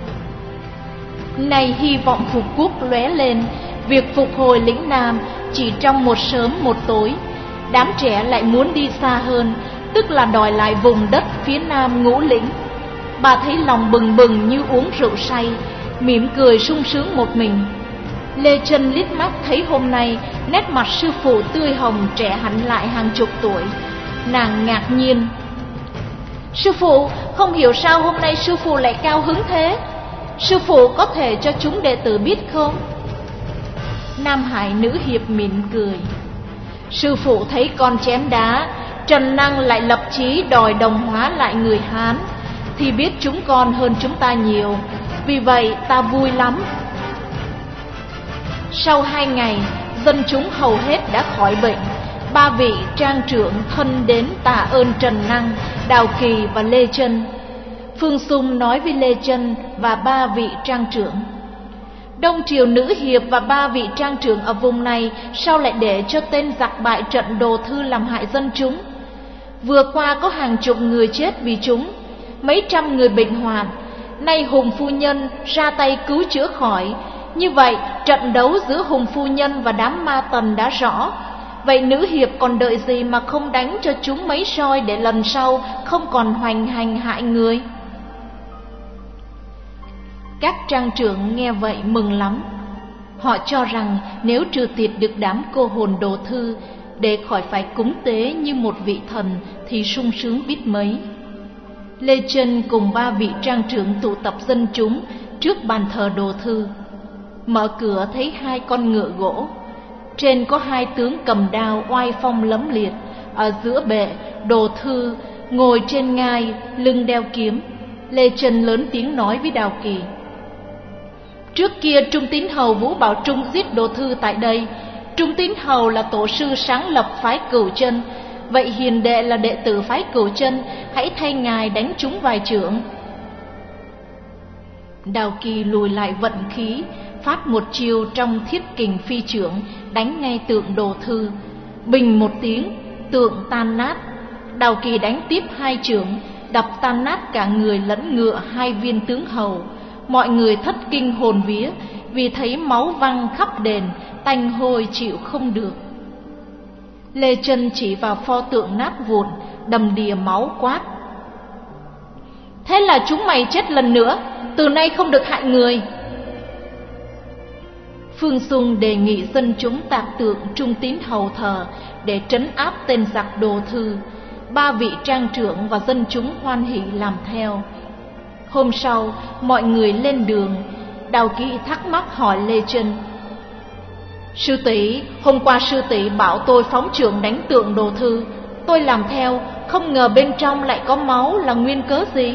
Nay hy vọng phục quốc lóe lên, việc phục hồi lĩnh Nam chỉ trong một sớm một tối. Đám trẻ lại muốn đi xa hơn, tức là đòi lại vùng đất phía Nam Ngũ Lĩnh. Bà thấy lòng bừng bừng như uống rượu say, mỉm cười sung sướng một mình. Lê Chân liếc mắt thấy hôm nay nét mặt sư phụ tươi hồng trẻ hẳn lại hàng chục tuổi. Nàng ngạc nhiên: Sư phụ, không hiểu sao hôm nay sư phụ lại cao hứng thế. Sư phụ có thể cho chúng đệ tử biết không? Nam Hải nữ hiệp mỉm cười: Sư phụ thấy con chém đá, Trần Năng lại lập chí đòi đồng hóa lại người Hán, thì biết chúng con hơn chúng ta nhiều, vì vậy ta vui lắm. Sau hai ngày, dân chúng hầu hết đã khỏi bệnh. Ba vị trang trưởng thân đến tạ ơn Trần Năng, Đào Kỳ và Lê Chân. Phương Sung nói với Lê Chân và ba vị trang trưởng: Đông triều nữ hiệp và ba vị trang trưởng ở vùng này sao lại để cho tên giặc bại trận Đồ Thư làm hại dân chúng? Vừa qua có hàng chục người chết vì chúng, mấy trăm người bệnh hoạn. Nay Hùng phu nhân ra tay cứu chữa khỏi. Như vậy trận đấu giữa Hùng phu nhân và đám ma tần đã rõ. Vậy nữ hiệp còn đợi gì mà không đánh cho chúng mấy roi, để lần sau không còn hoành hành hại người? Các trang trưởng nghe vậy mừng lắm. Họ cho rằng nếu trừ tiệt được đám cô hồn Đồ Thư, để khỏi phải cúng tế như một vị thần, thì sung sướng biết mấy. Lê Chân cùng ba vị trang trưởng tụ tập dân chúng trước bàn thờ Đồ Thư. Mở cửa thấy hai con ngựa gỗ, trên có hai tướng cầm đao oai phong lẫm liệt. Ở giữa bệ, Đồ Thư ngồi trên ngai, lưng đeo kiếm. Lê Chân lớn tiếng nói với Đào Kỳ: Trước kia Trung Tín Hầu Vũ Bảo Trung giết Đồ Thư tại đây. Trung Tín Hầu là tổ sư sáng lập phái Cửu Chân, vậy hiền đệ là đệ tử phái Cửu Chân, hãy thay ngài đánh chúng vài chưởng. Đào Kỳ lùi lại vận khí, phát một chiêu trong Thiết Kình Phi Chưởng, đánh ngay tượng Đồ Thư. Bình một tiếng, tượng tan nát. Đào Kỳ đánh tiếp hai chưởng, đập tan nát cả người lẫn ngựa hai viên tướng hầu. Mọi người thất kinh hồn vía, vì thấy máu văng khắp đền, tanh hôi chịu không được. Lê Chân chỉ vào pho tượng nát vụn, đầm đìa máu quát: Thế là chúng mày chết lần nữa, từ nay không được hại người. Phương Sung đề nghị dân chúng tạc tượng Trung Tín Hầu thờ để trấn áp tên giặc Đồ Thư. Ba vị trang trưởng và dân chúng hoan hỉ làm theo. Hôm sau, mọi người lên đường. Đào Kỳ thắc mắc hỏi Lê Chân: Sư tỷ, hôm qua sư tỷ bảo tôi phóng chưởng đánh tượng Đồ Thư, tôi làm theo, không ngờ bên trong lại có máu, là nguyên cớ gì?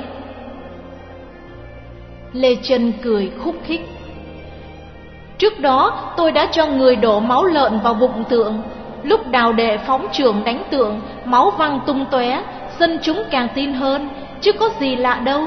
Lê Chân cười khúc khích: Trước đó tôi đã cho người đổ máu lợn vào bụng tượng. Lúc Đào đệ phóng chưởng đánh tượng, máu văng tung tóe, dân chúng càng tin hơn, chứ có gì lạ đâu.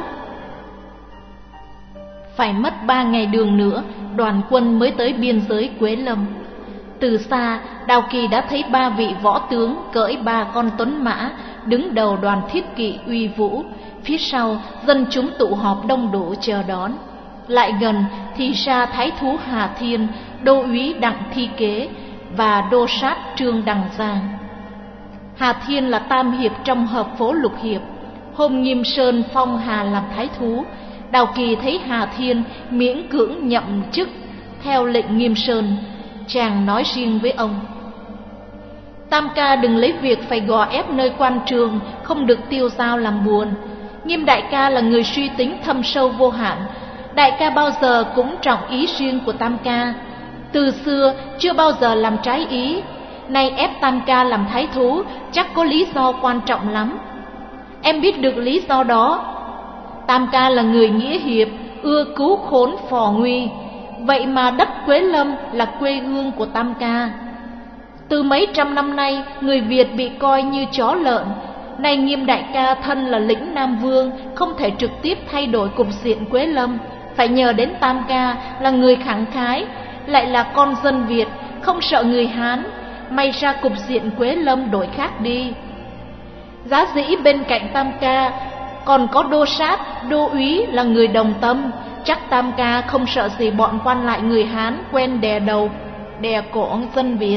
Phải mất ba ngày đường nữa, đoàn quân mới tới biên giới Quế Lâm. Từ xa, Đào Kỳ đã thấy ba vị võ tướng cưỡi ba con tuấn mã, đứng đầu đoàn thiết kỵ uy vũ. Phía sau, dân chúng tụ họp đông đủ chờ đón. Lại gần thì ra thái thú Hà Thiên, đô úy Đặng Thi Kế và đô sát Trương Đằng Giang. Hà Thiên là tam hiệp trong hợp phố lục hiệp. Hôm Nghiêm Sơn phong Hà làm thái thú, Đào Kỳ thấy Hà Thiên miễn cưỡng nhậm chức theo lệnh Nghiêm Sơn. Chàng nói riêng với ông: Tam ca đừng lấy việc phải gò ép nơi quan trường, không được tiêu dao làm buồn. Nghiêm đại ca là người suy tính thâm sâu vô hạn. Đại ca bao giờ cũng trọng ý riêng của tam ca, từ xưa chưa bao giờ làm trái ý. Nay ép tam ca làm thái thú chắc có lý do quan trọng lắm. Em biết được lý do đó. Tam ca là người nghĩa hiệp, ưa cứu khốn phò nguy. Vậy mà đất Quế Lâm là quê hương của tam ca. Từ mấy trăm năm nay, người Việt bị coi như chó lợn. Nay Nghiêm đại ca thân là lĩnh Nam Vương, không thể trực tiếp thay đổi cục diện Quế Lâm. phải nhờ đến Tam Ca là người khẳng khái, lại là con dân Việt, không sợ người Hán. May ra cục diện Quế Lâm đổi khác đi. Giá dĩ bên cạnh Tam Ca còn có Đô Sát, Đô Úy là người đồng tâm, chắc Tam Ca không sợ gì bọn quan lại người Hán quen đè đầu, đè cổ dân Việt.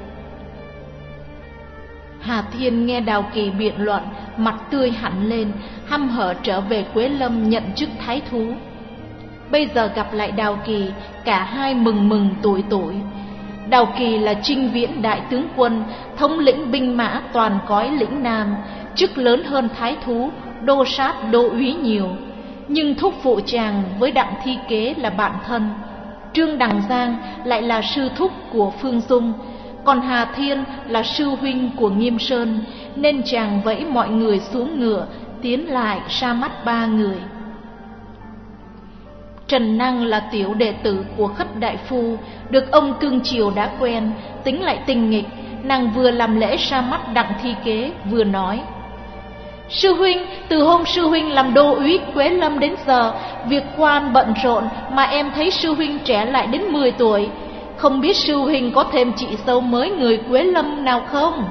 Hà Thiên nghe Đào Kỳ biện luận, mặt tươi hẳn lên, hăm hở trở về Quế Lâm nhận chức thái thú. Bây giờ gặp lại Đào Kỳ, cả hai mừng mừng tuổi tuổi. Đào Kỳ là Trinh Viễn đại tướng quân, thống lĩnh binh mã toàn cõi lĩnh Nam, chức lớn hơn thái thú, Đô Sát, Đô Úy nhiều. Nhưng thúc phụ chàng với Đặng Thi Kế là bạn thân. Trương Đằng Giang lại là sư thúc của Phương Dung, còn Hà Thiên là sư huynh của Nghiêm Sơn, nên chàng vẫy mọi người xuống ngựa, tiến lại ra mắt ba người. Trần Năng là tiểu đệ tử của Khất Đại Phu, được ông cưng chiều đã quen, tính lại tinh nghịch. Nàng vừa làm lễ ra mắt Đặng Thi Kế, vừa nói: Sư huynh, từ hôm sư huynh làm đô úy Quế Lâm đến giờ, việc quan bận rộn mà em thấy sư huynh trẻ lại đến mười tuổi. Không biết sư huynh có thêm chị dâu mới người Quế Lâm nào không?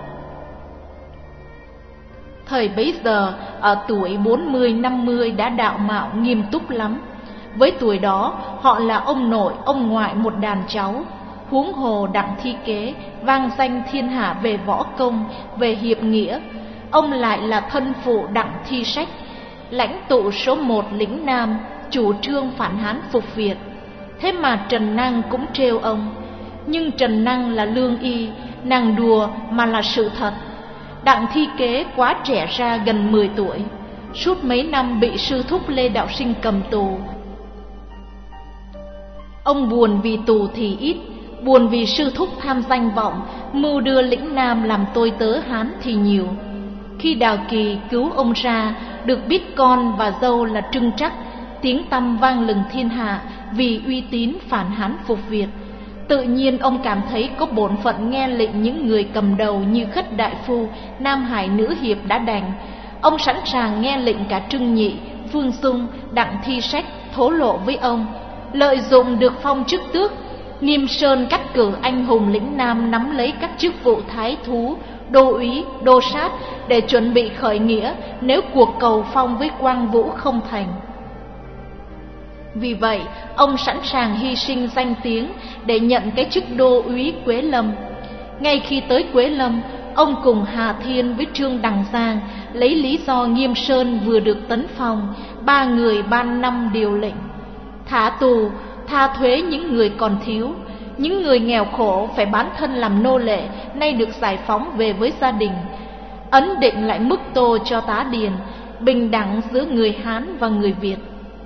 Thời bấy giờ, ở tuổi bốn mươi năm mươi đã đạo mạo nghiêm túc lắm. Với tuổi đó, họ là ông nội, ông ngoại một đàn cháu. Huống hồ Đặng Thi Kế, vang danh thiên hạ về võ công, về hiệp nghĩa. Ông lại là thân phụ Đặng Thi Sách, lãnh tụ số một lĩnh Nam, chủ trương phản Hán phục Việt. Thế mà Trần Năng cũng trêu ông. Nhưng Trần Năng là lương y, nàng đùa mà là sự thật. Đặng Thi Kế quá trẻ ra gần mười tuổi, suốt mấy năm bị sư thúc Lê Đạo Sinh cầm tù. Ông buồn vì tù thì ít, buồn vì sư thúc tham danh vọng, mưu đưa lĩnh Nam làm tôi tớ Hán thì nhiều. Khi Đào Kỳ cứu ông ra, được biết con và dâu là Trưng Trắc, tiếng tăm vang lừng thiên hạ vì uy tín phản Hán phục Việt. Tự nhiên ông cảm thấy có bổn phận nghe lệnh những người cầm đầu như Khất Đại Phu, Nam Hải Nữ Hiệp đã đành. Ông sẵn sàng nghe lệnh cả Trưng Nhị, Phương Dung, Đặng Thi Sách thố lộ với ông, lợi dụng được phong chức tước. Nghiêm Sơn cắt cử anh hùng lĩnh Nam nắm lấy các chức vụ thái thú, đô úy, đô sát để chuẩn bị khởi nghĩa nếu cuộc cầu phong với Quang Vũ không thành. Vì vậy, ông sẵn sàng hy sinh danh tiếng để nhận cái chức đô úy Quế Lâm. Ngay khi tới Quế Lâm, ông cùng Hà Thiên với Trương Đằng Giang lấy lý do Nghiêm Sơn vừa được tấn phong, ba người ban năm điều lệnh: thả tù, tha thuế những người còn thiếu, những người nghèo khổ phải bán thân làm nô lệ nay được giải phóng về với gia đình, ấn định lại mức tô cho tá điền, bình đẳng giữa người Hán và người Việt.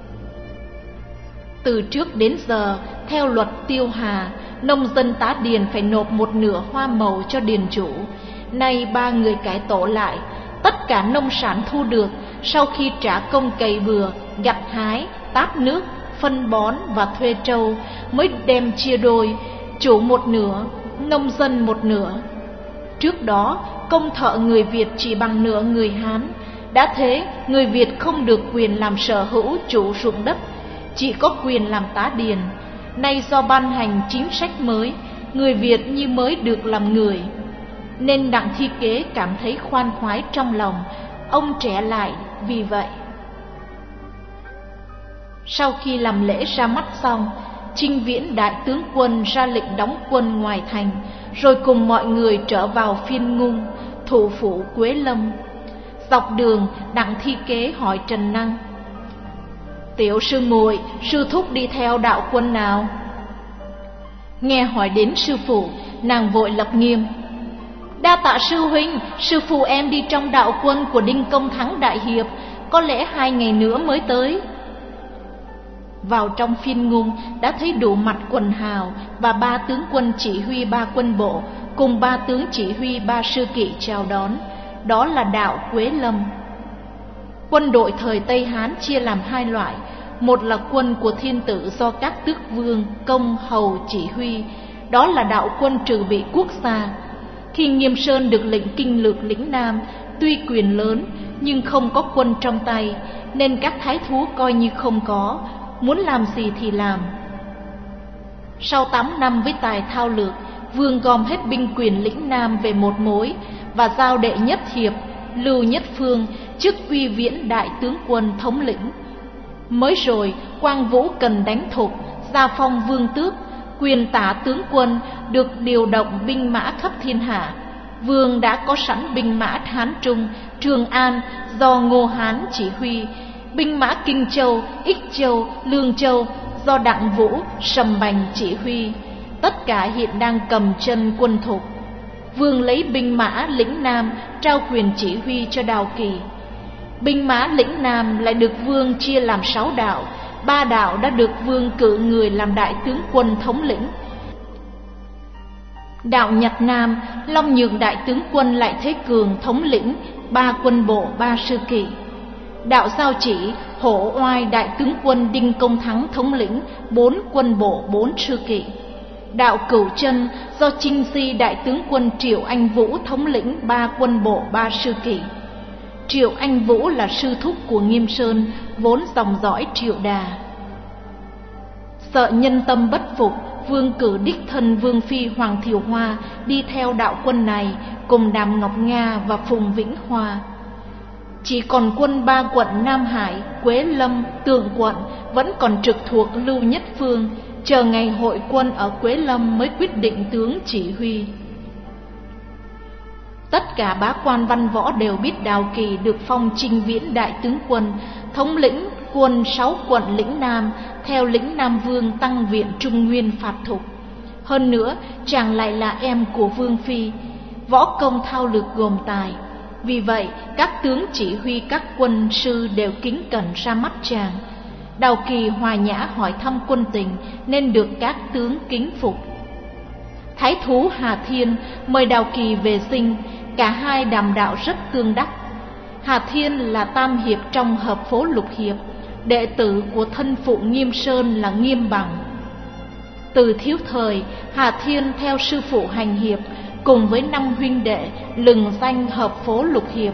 Từ trước đến giờ, theo luật tiêu hà, nông dân tá điền phải nộp một nửa hoa màu cho điền chủ. Nay ba người cải tổ lại, tất cả nông sản thu được sau khi trả công cày bừa, gặt hái, tát nước, phân bón và thuê trâu mới đem chia đôi, chủ một nửa, nông dân một nửa. Trước đó, công thợ người Việt chỉ bằng nửa người Hán. Đã thế, người Việt không được quyền làm sở hữu chủ ruộng đất, chỉ có quyền làm tá điền. Nay do ban hành chính sách mới, người Việt như mới được làm người, nên Đặng Thi Kế cảm thấy khoan khoái trong lòng. Ông trẻ lại vì vậy. Sau khi làm lễ ra mắt xong, Trinh Viễn đại tướng quân ra lệnh đóng quân ngoài thành, rồi cùng mọi người trở vào Phiên Ngung, thủ phủ Quế Lâm. Dọc đường, Đặng Thi Kế hỏi Trần Năng: tiểu sư muội, sư thúc đi theo đạo quân nào? Nghe hỏi đến sư phụ, nàng vội lập nghiêm: đa tạ sư huynh, sư phụ em đi trong đạo quân của Đinh Công Thắng đại hiệp, có lẽ hai ngày nữa mới tới. Vào trong Phiên Ngung đã thấy đủ mặt quần hào và ba tướng quân chỉ huy ba quân bộ cùng ba tướng chỉ huy ba sư kỵ chào đón. Đó là đạo Quế Lâm. Quân đội thời Tây Hán chia làm hai loại. Một là quân của thiên tử do các tước vương, công, hầu chỉ huy, đó là đạo quân trừ bị quốc gia. Khi Nghiêm Sơn được lệnh kinh lược lĩnh Nam, tuy quyền lớn nhưng không có quân trong tay, nên các thái thú coi như không có. muốn làm gì thì làm. Sau tám năm với tài thao lược, Vương gom hết binh quyền lĩnh Nam về một mối và giao Đệ Nhất Hiệp Lưu Nhất Phương chức uy viễn đại tướng quân thống lĩnh. Mới rồi Quang Vũ cần đánh Thục, gia phong vương tước, quyền tả tướng quân, được điều động binh mã khắp thiên hạ. Vương đã có sẵn binh mã Hán Trung, Trường An do Ngô Hán chỉ huy, binh mã Kinh Châu, Ích Châu, Lương Châu do Đặng Vũ, Sầm Bành chỉ huy. Tất cả hiện đang cầm chân quân Thục. Vương lấy binh mã lĩnh Nam trao quyền chỉ huy cho Đào Kỳ. Binh mã lĩnh Nam lại được Vương chia làm sáu đạo, ba đạo đã được Vương cử người làm đại tướng quân thống lĩnh. Đạo Nhật Nam, Long Nhượng đại tướng quân lại Thế Cường thống lĩnh ba quân bộ ba sư kỵ. Đạo Giao Chỉ, Hổ Oai đại tướng quân Đinh Công Thắng thống lĩnh bốn quân bộ bốn sư kỵ. Đạo Cửu Chân do Chinh Si đại tướng quân Triệu Anh Vũ thống lĩnh ba quân bộ ba sư kỵ. Triệu Anh Vũ là sư thúc của Nghiêm Sơn, vốn dòng dõi Triệu Đà. Sợ nhân tâm bất phục, Vương cử đích thân Vương Phi Hoàng Thiều Hoa đi theo đạo quân này cùng Đàm Ngọc Nga và Phùng Vĩnh Hoa. Chỉ còn quân ba quận Nam Hải, Quế Lâm, Tượng quận vẫn còn trực thuộc Lưu Nhất Phương, chờ ngày hội quân ở Quế Lâm mới quyết định tướng chỉ huy. Tất cả bá quan văn võ đều biết Đào Kỳ được phong Trinh Viễn đại tướng quân, thống lĩnh quân sáu quận lĩnh Nam, theo lĩnh Nam Vương tăng viện Trung Nguyên phạt Thục. Hơn nữa, chàng lại là em của Vương Phi, võ công thao lược gồm tài. Vì vậy, các tướng chỉ huy các quân sư đều kính cẩn ra mắt chàng. Đào Kỳ hòa nhã hỏi thăm quân tình nên được các tướng kính phục. Thái thú Hà Thiên mời Đào Kỳ về dinh, cả hai đàm đạo rất tương đắc. Hà Thiên là tam hiệp trong hợp phố lục hiệp, đệ tử của thân phụ Nghiêm Sơn là Nghiêm Bằng. Từ thiếu thời, Hà Thiên theo sư phụ hành hiệp, cùng với năm huynh đệ lừng danh hợp phố lục hiệp.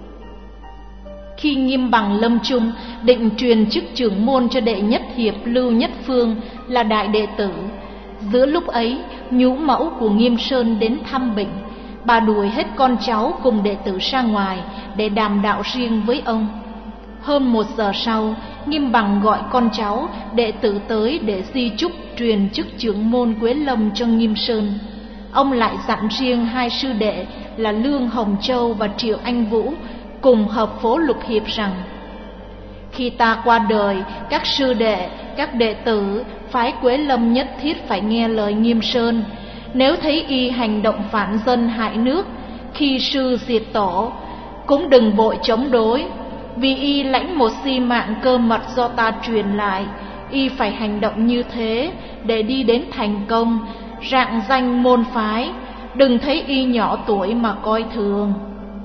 Khi Nghiêm Bằng lâm chung, định truyền chức trưởng môn cho Đệ Nhất Hiệp Lưu Nhất Phương là đại đệ tử. Giữa lúc ấy, nhũ mẫu của Nghiêm Sơn đến thăm bệnh. Bà đuổi hết con cháu cùng đệ tử ra ngoài để đàm đạo riêng với ông. Hơn một giờ sau, Nghiêm Bằng gọi con cháu, đệ tử tới để di chúc truyền chức trưởng môn Quế Lâm cho Nghiêm Sơn. Ông lại dặn riêng hai sư đệ là Lương Hồng Châu và Triệu Anh Vũ cùng hợp phố lục hiệp rằng: khi ta qua đời, các sư đệ, các đệ tử phái Quế Lâm nhất thiết phải nghe lời Nghiêm Sơn. Nếu thấy y hành động phản dân hại nước, khi sư diệt tổ, cũng đừng vội chống đối, vì y lãnh một di mạng cơ mật do ta truyền lại. Y phải hành động như thế để đi đến thành công, rạng danh môn phái, đừng thấy y nhỏ tuổi mà coi thường.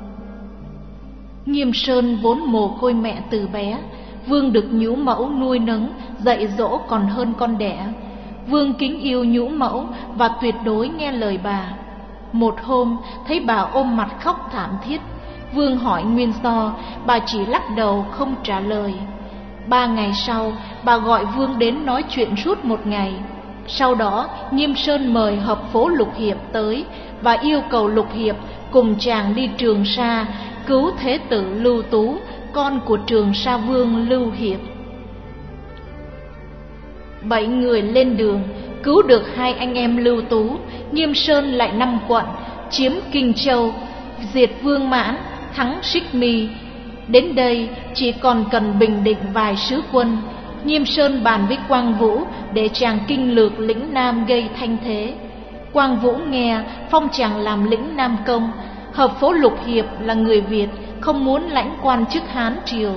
Nghiêm Sơn vốn mồ côi mẹ từ bé, Vương được nhũ mẫu nuôi nấng, dạy dỗ còn hơn con đẻ. Vương kính yêu nhũ mẫu và tuyệt đối nghe lời bà. Một hôm thấy bà ôm mặt khóc thảm thiết, Vương hỏi nguyên do, bà chỉ lắc đầu không trả lời. Ba ngày sau, bà gọi Vương đến nói chuyện suốt một ngày. Sau đó, Nghiêm Sơn mời hợp phố lục hiệp tới và yêu cầu lục hiệp cùng chàng đi Trường Sa cứu thế tử Lưu Tú, con của Trường Sa Vương Lưu Hiệp. Bảy người lên đường, cứu được hai anh em Lưu Tú. Nghiêm Sơn lại năm quận, chiếm Kinh Châu, diệt Vương Mãn, thắng Xích Mi. Đến đây chỉ còn cần bình định vài sứ quân. Nghiêm Sơn bàn với Quang Vũ để chàng kinh lược lĩnh Nam gây thanh thế. Quang Vũ nghe, phong chàng làm lĩnh Nam công. Hợp phố lục hiệp là người Việt, không muốn lãnh quan chức Hán triều.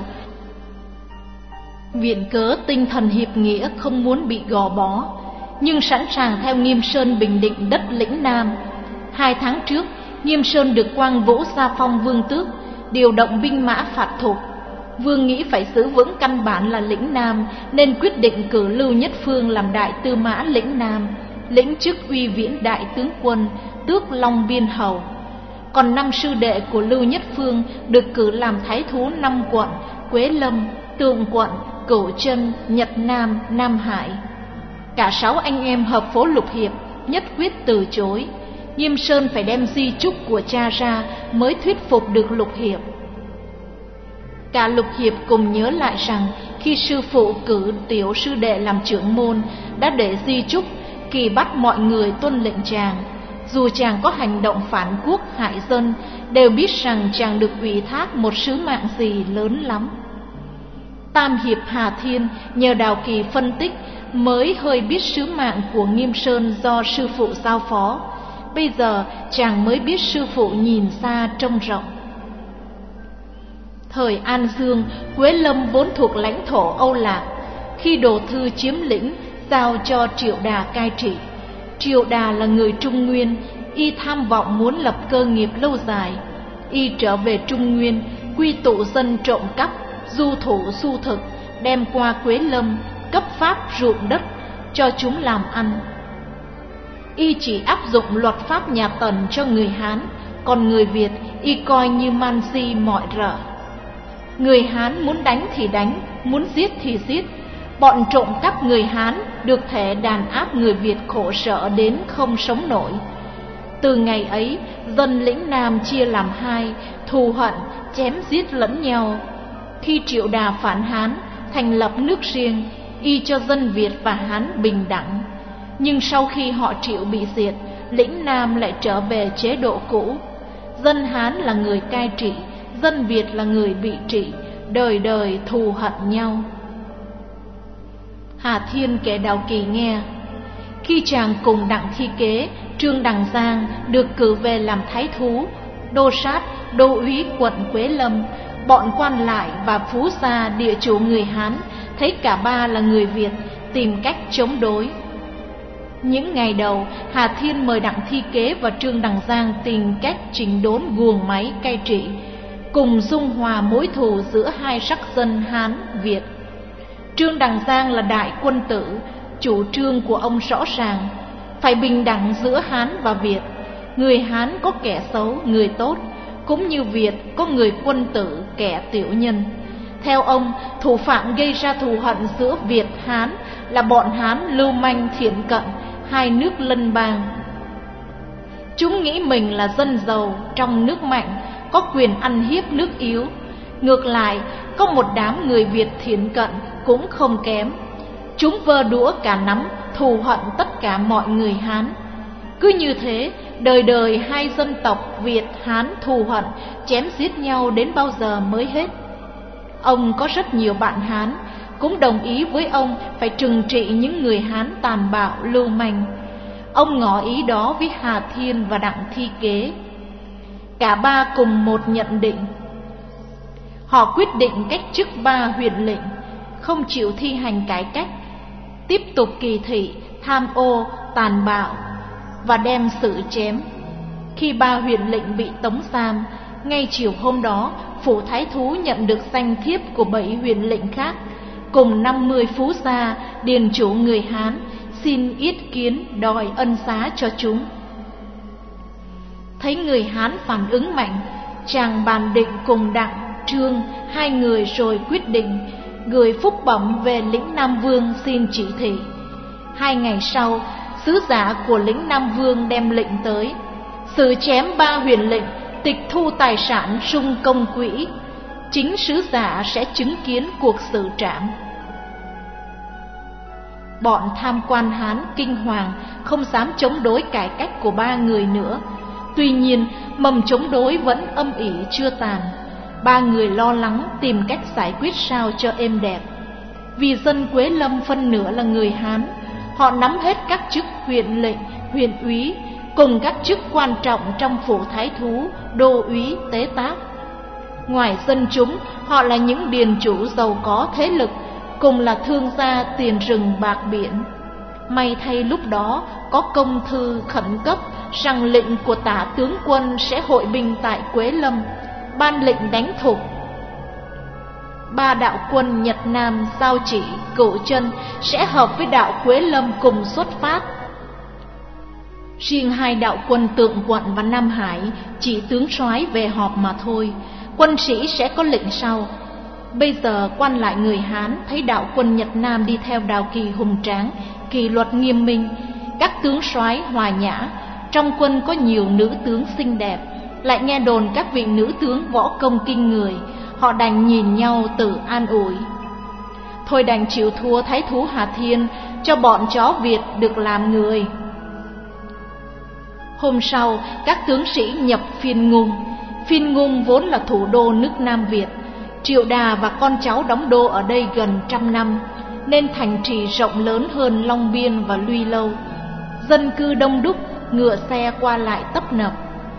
Viện cớ tinh thần hiệp nghĩa, không muốn bị gò bó, nhưng sẵn sàng theo Nghiêm Sơn bình định đất lĩnh Nam. Hai tháng trước, Nghiêm Sơn được Quang Vũ gia phong vương tước, điều động binh mã phạt Thục. Vương nghĩ phải giữ vững căn bản là lĩnh Nam, nên quyết định cử Lưu Nhất Phương làm đại tư mã lĩnh Nam, lĩnh chức uy viễn đại tướng quân, tước Long Biên hầu. Còn năm sư đệ của Lưu Nhất Phương được cử làm thái thú năm quận: Quế Lâm, Tượng quận, Cửu Chân, Nhật Nam, Nam Hải. Cả sáu anh em hợp phố Lục Hiệp nhất quyết từ chối. Nghiêm Sơn phải đem di chúc của cha ra mới thuyết phục được Lục Hiệp. Cả Lục Hiệp cùng nhớ lại rằng khi sư phụ cử tiểu sư đệ làm trưởng môn đã để di chúc kỳ bắt mọi người tuân lệnh chàng. Dù chàng có hành động phản quốc hại dân, đều biết rằng chàng được ủy thác một sứ mạng gì lớn lắm. Tam Hiệp Hà Thiên nhờ Đào Kỳ phân tích mới hơi biết sứ mạng của Nghiêm Sơn do sư phụ giao phó. Bây giờ chàng mới biết sư phụ nhìn xa trông rộng. Thời An Dương, Quế Lâm vốn thuộc lãnh thổ Âu Lạc. Khi Đồ Thư chiếm lĩnh, giao cho Triệu Đà cai trị. Triệu Đà là người Trung Nguyên, y tham vọng muốn lập cơ nghiệp lâu dài. Y trở về Trung Nguyên, quy tụ dân trộm cắp, du thủ du thực, đem qua Quế Lâm, cấp pháp ruộng đất, cho chúng làm ăn. Y chỉ áp dụng luật pháp nhà Tần cho người Hán, còn người Việt y coi như man di mọi rợ. Người Hán muốn đánh thì đánh, muốn giết thì giết. Bọn trộm cắp người Hán được thể đàn áp người Việt khổ sở đến không sống nổi. Từ ngày ấy, dân lĩnh Nam chia làm hai, thù hận, chém giết lẫn nhau. Khi Triệu Đà phản Hán, thành lập nước riêng, y cho dân Việt và Hán bình đẳng. Nhưng sau khi họ Triệu bị diệt, lĩnh Nam lại trở về chế độ cũ. Dân Hán là người cai trị, dân Việt là người bị trị, đời đời thù hận nhau. Hà Thiên kể Đào Kỳ nghe. Khi chàng cùng Đặng Thi Kế, Trương Đằng Giang được cử về làm thái thú, đô sát, đô úy quận Quế Lâm, bọn quan lại và phú gia địa chủ người Hán thấy cả ba là người Việt, tìm cách chống đối. Những ngày đầu, Hà Thiên mời Đặng Thi Kế và Trương Đằng Giang tìm cách chỉnh đốn guồng máy cai trị, cùng dung hòa mối thù giữa hai sắc dân Hán, Việt. Trương Đằng Giang là đại quân tử, chủ trương của ông rõ ràng, phải bình đẳng giữa Hán và Việt. Người Hán có kẻ xấu, người tốt, cũng như Việt có người quân tử, kẻ tiểu nhân. Theo ông, thủ phạm gây ra thù hận giữa Việt, Hán là bọn Hán lưu manh thiện cận, hai nước lân bang. Chúng nghĩ mình là dân giàu, trong nước mạnh, có quyền ăn hiếp nước yếu. Ngược lại, có một đám người Việt thiện cận cũng không kém. Chúng vơ đũa cả nắm, thù hận tất cả mọi người Hán. Cứ như thế, đời đời hai dân tộc Việt, Hán thù hận, chém giết nhau đến bao giờ mới hết. Ông có rất nhiều bạn Hán, cũng đồng ý với ông phải trừng trị những người Hán tàn bạo lưu manh. Ông ngỏ ý đó với Hà Thiên và Đặng Thi Kế. Cả ba cùng một nhận định. Họ quyết định cách chức ba huyện lệnh, không chịu thi hành cải cách, tiếp tục kỳ thị, tham ô, tàn bạo và đem xử chém. Khi ba huyện lệnh bị tống giam, ngay chiều hôm đó, phủ thái thú nhận được danh thiếp của bảy huyện lệnh khác, cùng năm mươi phú gia, điền chủ người Hán, xin yết kiến đòi ân xá cho chúng. Thấy người Hán phản ứng mạnh, chàng bàn định cùng Đặng, Trương, hai người rồi quyết định gửi phúc bẩm về lĩnh Nam Vương xin chỉ thị. Hai ngày sau, sứ giả của lĩnh Nam Vương đem lệnh tới, xử chém ba huyện lệnh, tịch thu tài sản sung công quỹ. Chính sứ giả sẽ chứng kiến cuộc xử trảm. Bọn tham quan Hán kinh hoàng, không dám chống đối cải cách của ba người nữa. Tuy nhiên, mầm chống đối vẫn âm ỉ chưa tàn. Ba người lo lắng tìm cách giải quyết sao cho êm đẹp. Vì dân Quế Lâm phân nửa là người Hán, họ nắm hết các chức huyện lệnh, huyện úy, cùng các chức quan trọng trong phủ thái thú, đô úy, tế tác. Ngoài dân chúng, họ là những điền chủ giàu có thế lực, cùng là thương gia tiền rừng bạc biển. May thay lúc đó có công thư khẩn cấp rằng lệnh của tả tướng quân sẽ hội binh tại Quế Lâm, ban lệnh đánh thục. Ba đạo quân Nhật Nam, Giao Chỉ, Cửu Chân sẽ hợp với đạo Quế Lâm cùng xuất phát. Riêng hai đạo quân Tượng Quận và Nam Hải chỉ tướng soái về họp mà thôi. Quân sĩ sẽ có lệnh sau. Bây giờ quan lại người Hán thấy đạo quân Nhật Nam đi theo Đào Kỳ hùng tráng, kỷ luật nghiêm minh, các tướng soái hòa nhã, trong quân có nhiều nữ tướng xinh đẹp, lại nghe đồn các vị nữ tướng võ công kinh người, họ đành nhìn nhau tự an ủi. Thôi đành chịu thua thái thú Hà Thiên, cho bọn chó Việt được làm người. Hôm sau, các tướng sĩ nhập Phiên Ngung. Phiên Ngung vốn là thủ đô nước Nam Việt. Triệu Đà và con cháu đóng đô ở đây gần trăm năm, nên thành trì rộng lớn hơn Long Biên và Luy Lâu. Dân cư đông đúc, ngựa xe qua lại tấp nập.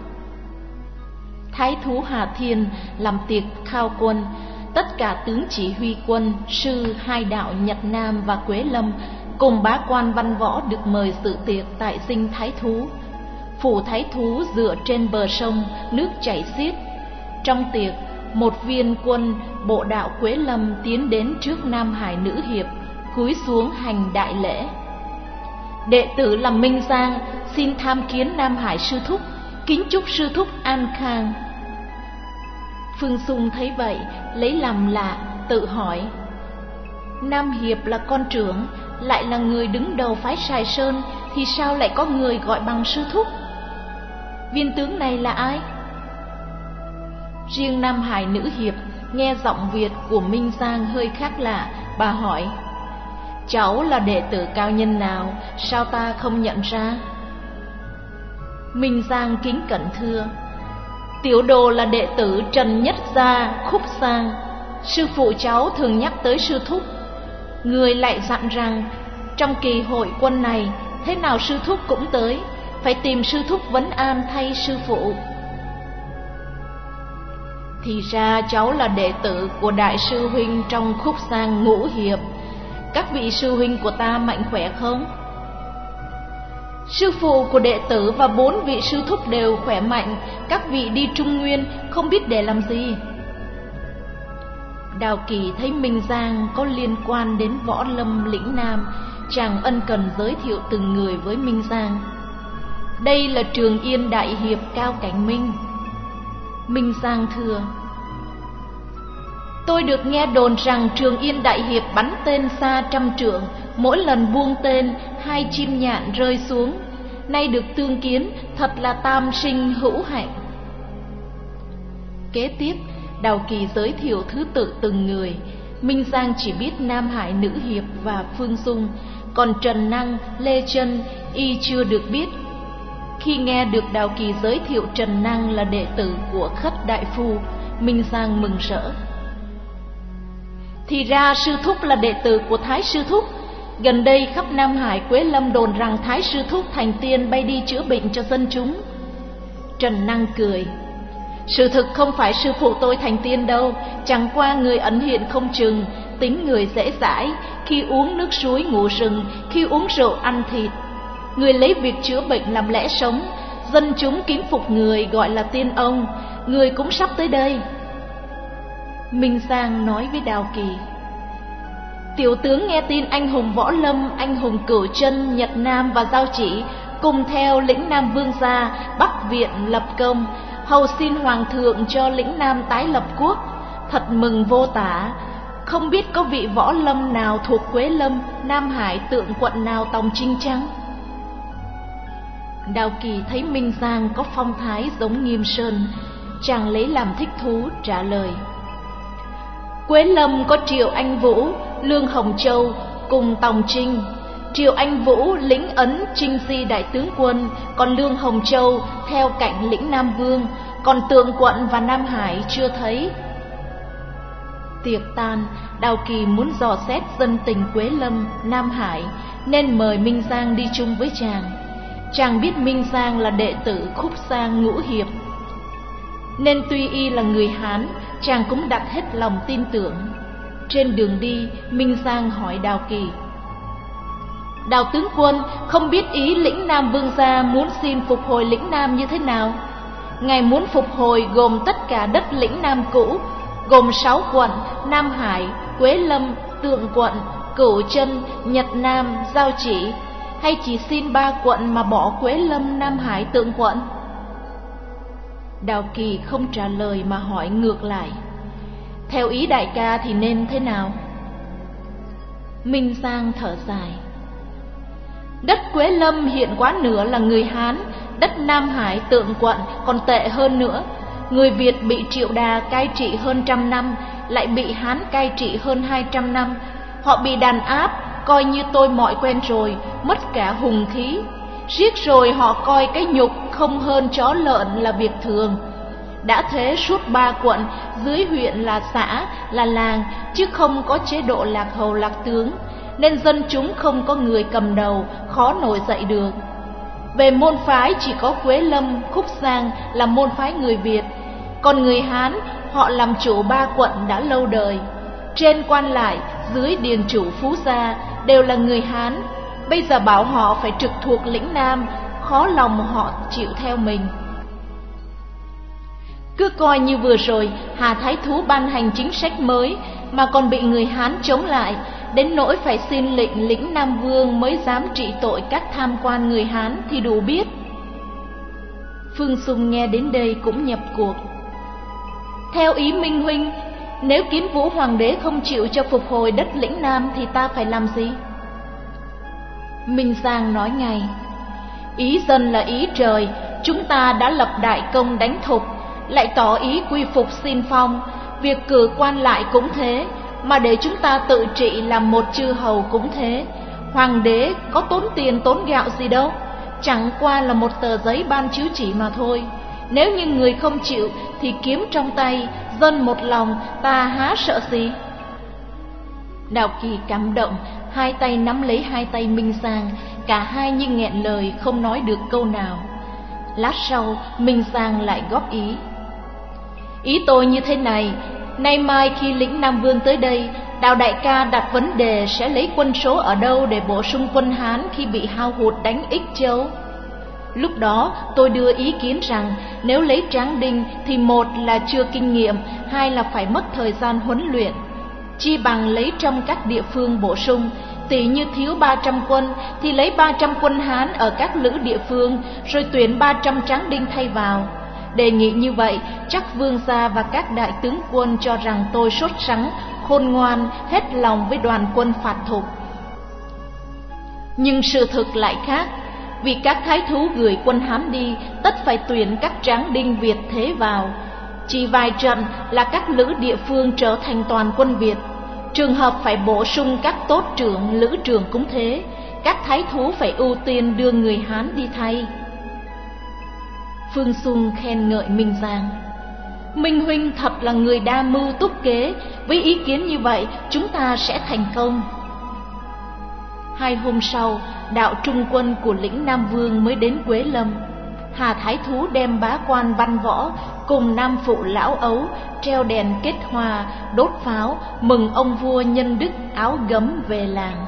Thái thú Hà Thiên làm tiệc khao quân. Tất cả tướng chỉ huy quân, sư hai đạo Nhật Nam và Quế Lâm cùng bá quan văn võ được mời dự tiệc tại dinh thái thú. Phủ thái thú dựa trên bờ sông, nước chảy xiết. Trong tiệc, một viên quân bộ đạo Quế Lâm tiến đến trước Nam Hải nữ hiệp, cúi xuống hành đại lễ. Đệ tử là Minh Giang, xin tham kiến Nam Hải sư thúc, kính chúc sư thúc an khang. Phương Dung thấy vậy, lấy làm lạ, tự hỏi: Nam hiệp là con trưởng, lại là người đứng đầu phái Sài Sơn, thì sao lại có người gọi bằng sư thúc? Viên tướng này là ai? Riêng Nam Hải nữ hiệp nghe giọng Việt của Minh Giang hơi khác lạ, bà hỏi: Cháu là đệ tử cao nhân nào, sao ta không nhận ra? Minh Giang kính cẩn thưa: Tiểu đồ là đệ tử Trần Nhất Gia, Khúc Sang. Sư phụ cháu thường nhắc tới sư thúc. Người lại dặn rằng trong kỳ hội quân này, thế nào sư thúc cũng tới, phải tìm sư thúc vấn an thay sư phụ. Thì ra cháu là đệ tử của đại sư huynh trong Khúc Sang Ngũ Hiệp. Các vị sư huynh của ta mạnh khỏe không? Sư phụ của đệ tử và bốn vị sư thúc đều khỏe mạnh. Các vị đi Trung Nguyên không biết để làm gì. Đào Kỳ thấy Minh Giang có liên quan đến võ lâm lĩnh Nam, chàng ân cần giới thiệu từng người với Minh Giang. Đây là Trường Yên đại hiệp Cao Cảnh Minh. Minh Giang thưa: Tôi được nghe đồn rằng Trường Yên đại hiệp bắn tên xa trăm trượng, mỗi lần buông tên hai chim nhạn rơi xuống. Nay được tương kiến, thật là tam sinh hữu hạnh. Kế tiếp, Đào Kỳ giới thiệu thứ tự từng người. Minh Giang chỉ biết Nam Hải nữ hiệp và Phương Dung, còn Trần Năng, Lê Chân y chưa được biết. Khi nghe được Đào Kỳ giới thiệu Trần Năng là đệ tử của Khất đại phu, Minh Giang mừng rỡ. Thì ra sư thúc là đệ tử của Thái sư thúc. Gần đây khắp Nam Hải Quế Lâm đồn rằng Thái sư thúc thành tiên bay đi chữa bệnh cho dân chúng. Trần Năng cười: Sự thực không phải sư phụ tôi thành tiên đâu, chẳng qua người ẩn hiện không chừng, tính người dễ dãi, khi uống nước suối ngủ rừng, khi uống rượu ăn thịt. Người lấy việc chữa bệnh làm lẽ sống, dân chúng kính phục người gọi là tiên ông. Người cũng sắp tới đây. Minh Giang nói với Đào Kỳ: Tiểu tướng nghe tin anh hùng Võ Lâm, anh hùng Cửu Chân, Nhật Nam và Giao Chỉ cùng theo lĩnh Nam Vương gia Bắc viện lập công, hầu xin hoàng thượng cho lĩnh Nam tái lập quốc, thật mừng vô tả. Không biết có vị võ lâm nào thuộc Quế Lâm, Nam Hải Tượng quận nào tòng chinh chăng? Đào Kỳ thấy Minh Giang có phong thái giống Nghiêm Sơn, chàng lấy làm thích thú trả lời: Quế Lâm có Triệu Anh Vũ, Lương Hồng Châu cùng tòng chinh. Triệu Anh Vũ lĩnh ấn Trinh Di đại tướng quân, còn Lương Hồng Châu theo cạnh lĩnh Nam Vương, còn Tượng quận và Nam Hải chưa thấy. Tiệc tan, Đào Kỳ muốn dò xét dân tình Quế Lâm, Nam Hải, nên mời Minh Giang đi chung với chàng. Chàng biết Minh Giang là đệ tử Khúc Sang Ngũ Hiệp, nên tuy y là người Hán, chàng cũng đặt hết lòng tin tưởng. Trên đường đi, Minh Giang hỏi Đào Kỳ: Đào tướng quân, không biết ý lĩnh Nam Vương gia muốn xin phục hồi lĩnh Nam như thế nào? Ngài muốn phục hồi gồm tất cả đất lĩnh Nam cũ, gồm sáu quận: Nam Hải, Quế Lâm, Tượng quận, Cửu Chân, Nhật Nam, Giao Chỉ, hay chỉ xin ba quận mà bỏ Quế Lâm, Nam Hải, Tượng quận? Đào Kỳ không trả lời mà hỏi ngược lại: Theo ý đại ca thì nên thế nào? Minh Giang thở dài. Đất Quế Lâm hiện quá nửa là người Hán, đất Nam Hải Tượng Quận còn tệ hơn nữa. Người Việt bị Triệu Đà cai trị hơn trăm năm, lại bị Hán cai trị hơn hai trăm năm. Họ bị đàn áp, coi như tôi mọi quen rồi, mất cả hùng khí. Riết rồi họ coi cái nhục không hơn chó lợn là việc thường. Đã thế suốt ba quận, dưới huyện là xã, là làng, chứ không có chế độ lạc hầu lạc tướng, nên dân chúng không có người cầm đầu, khó nổi dậy được. Về môn phái chỉ có Quế Lâm, Khúc Giang là môn phái người Việt, còn người Hán họ làm chủ ba quận đã lâu đời. Trên quan lại, dưới điền chủ phú gia đều là người Hán. Bây giờ bảo họ phải trực thuộc lĩnh Nam, khó lòng họ chịu theo mình. Cứ coi như vừa rồi Hà Thái Thú ban hành chính sách mới mà còn bị người Hán chống lại, đến nỗi phải xin lệnh lĩnh Nam Vương mới dám trị tội các tham quan người Hán thì đủ biết. Phương Sung nghe đến đây cũng nhập cuộc. Theo ý Minh huynh, nếu Kiến Vũ Hoàng đế không chịu cho phục hồi đất lĩnh Nam thì ta phải làm gì? Minh Giang nói ngay. Ý dân là ý trời, chúng ta đã lập đại công đánh thục, lại tỏ ý quy phục xin phong. Việc cử quan lại cũng thế, mà để chúng ta tự trị làm một chư hầu cũng thế. Hoàng đế có tốn tiền tốn gạo gì đâu, chẳng qua là một tờ giấy ban chiếu chỉ mà thôi. Nếu như người không chịu thì kiếm trong tay, dân một lòng, ta há sợ gì? Đào Kỳ cảm động, hai tay nắm lấy hai tay Minh Giang, cả hai như nghẹn lời không nói được câu nào. Lát sau Minh Giang lại góp ý. Ý tôi như thế này, nay mai khi lĩnh Nam Vương tới đây, Đào đại ca đặt vấn đề sẽ lấy quân số ở đâu để bổ sung quân Hán khi bị hao hụt đánh Ích Châu. Lúc đó tôi đưa ý kiến rằng nếu lấy Tráng Đinh thì một là chưa kinh nghiệm, hai là phải mất thời gian huấn luyện. Chi bằng lấy trong các địa phương bổ sung, tỷ như thiếu ba trăm quân thì lấy ba trăm quân Hán ở các lữ địa phương, rồi tuyển ba trăm Tráng Đinh thay vào. Đề nghị như vậy chắc vương gia và các đại tướng quân cho rằng tôi sốt sắng, khôn ngoan, hết lòng với đoàn quân phạt thục. Nhưng sự thực lại khác, vì các thái thú gửi quân Hán đi tất phải tuyển các Tráng Đinh Việt thế vào. Chỉ vài trận là các lữ địa phương trở thành toàn quân Việt. Trường hợp phải bổ sung các tốt trưởng, lữ trưởng cũng thế, các thái thú phải ưu tiên đưa người Hán đi thay. Phương Sung khen ngợi Minh Giang. Minh huynh thật là người đa mưu túc kế, với ý kiến như vậy chúng ta sẽ thành công. Hai hôm sau, đạo trung quân của lĩnh Nam Vương mới đến Quế Lâm. Hà Thái Thú đem bá quan văn võ cùng nam phụ lão ấu treo đèn kết hoa, đốt pháo mừng ông vua nhân đức áo gấm về làng.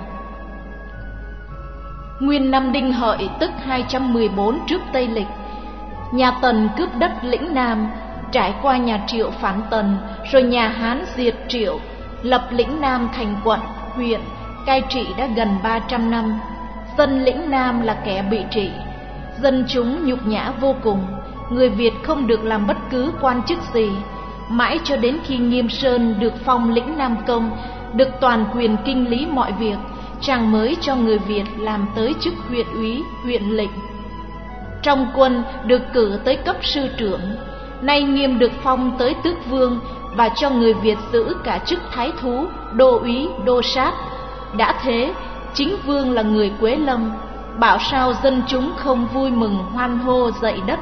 Nguyên năm Đinh Hợi tức hai trăm mười bốn trước Tây Lịch, nhà Tần cướp đất lĩnh Nam, trải qua nhà Triệu phản Tần, rồi nhà Hán diệt Triệu, lập lĩnh Nam thành quận, huyện, cai trị đã gần ba trăm năm. Dân lĩnh Nam là kẻ bị trị, dân chúng nhục nhã vô cùng. Người Việt không được làm bất cứ quan chức gì, mãi cho đến khi Nghiêm Sơn được phong lĩnh Nam Công, được toàn quyền kinh lý mọi việc, chàng mới cho người Việt làm tới chức huyện úy, huyện lệnh. Trong quân được cử tới cấp sư trưởng. Nay Nghiêm được phong tới tước vương và cho người Việt giữ cả chức thái thú, đô úy, đô sát. Đã thế, chính vương là người Quế Lâm, bảo sao dân chúng không vui mừng hoan hô dậy đất.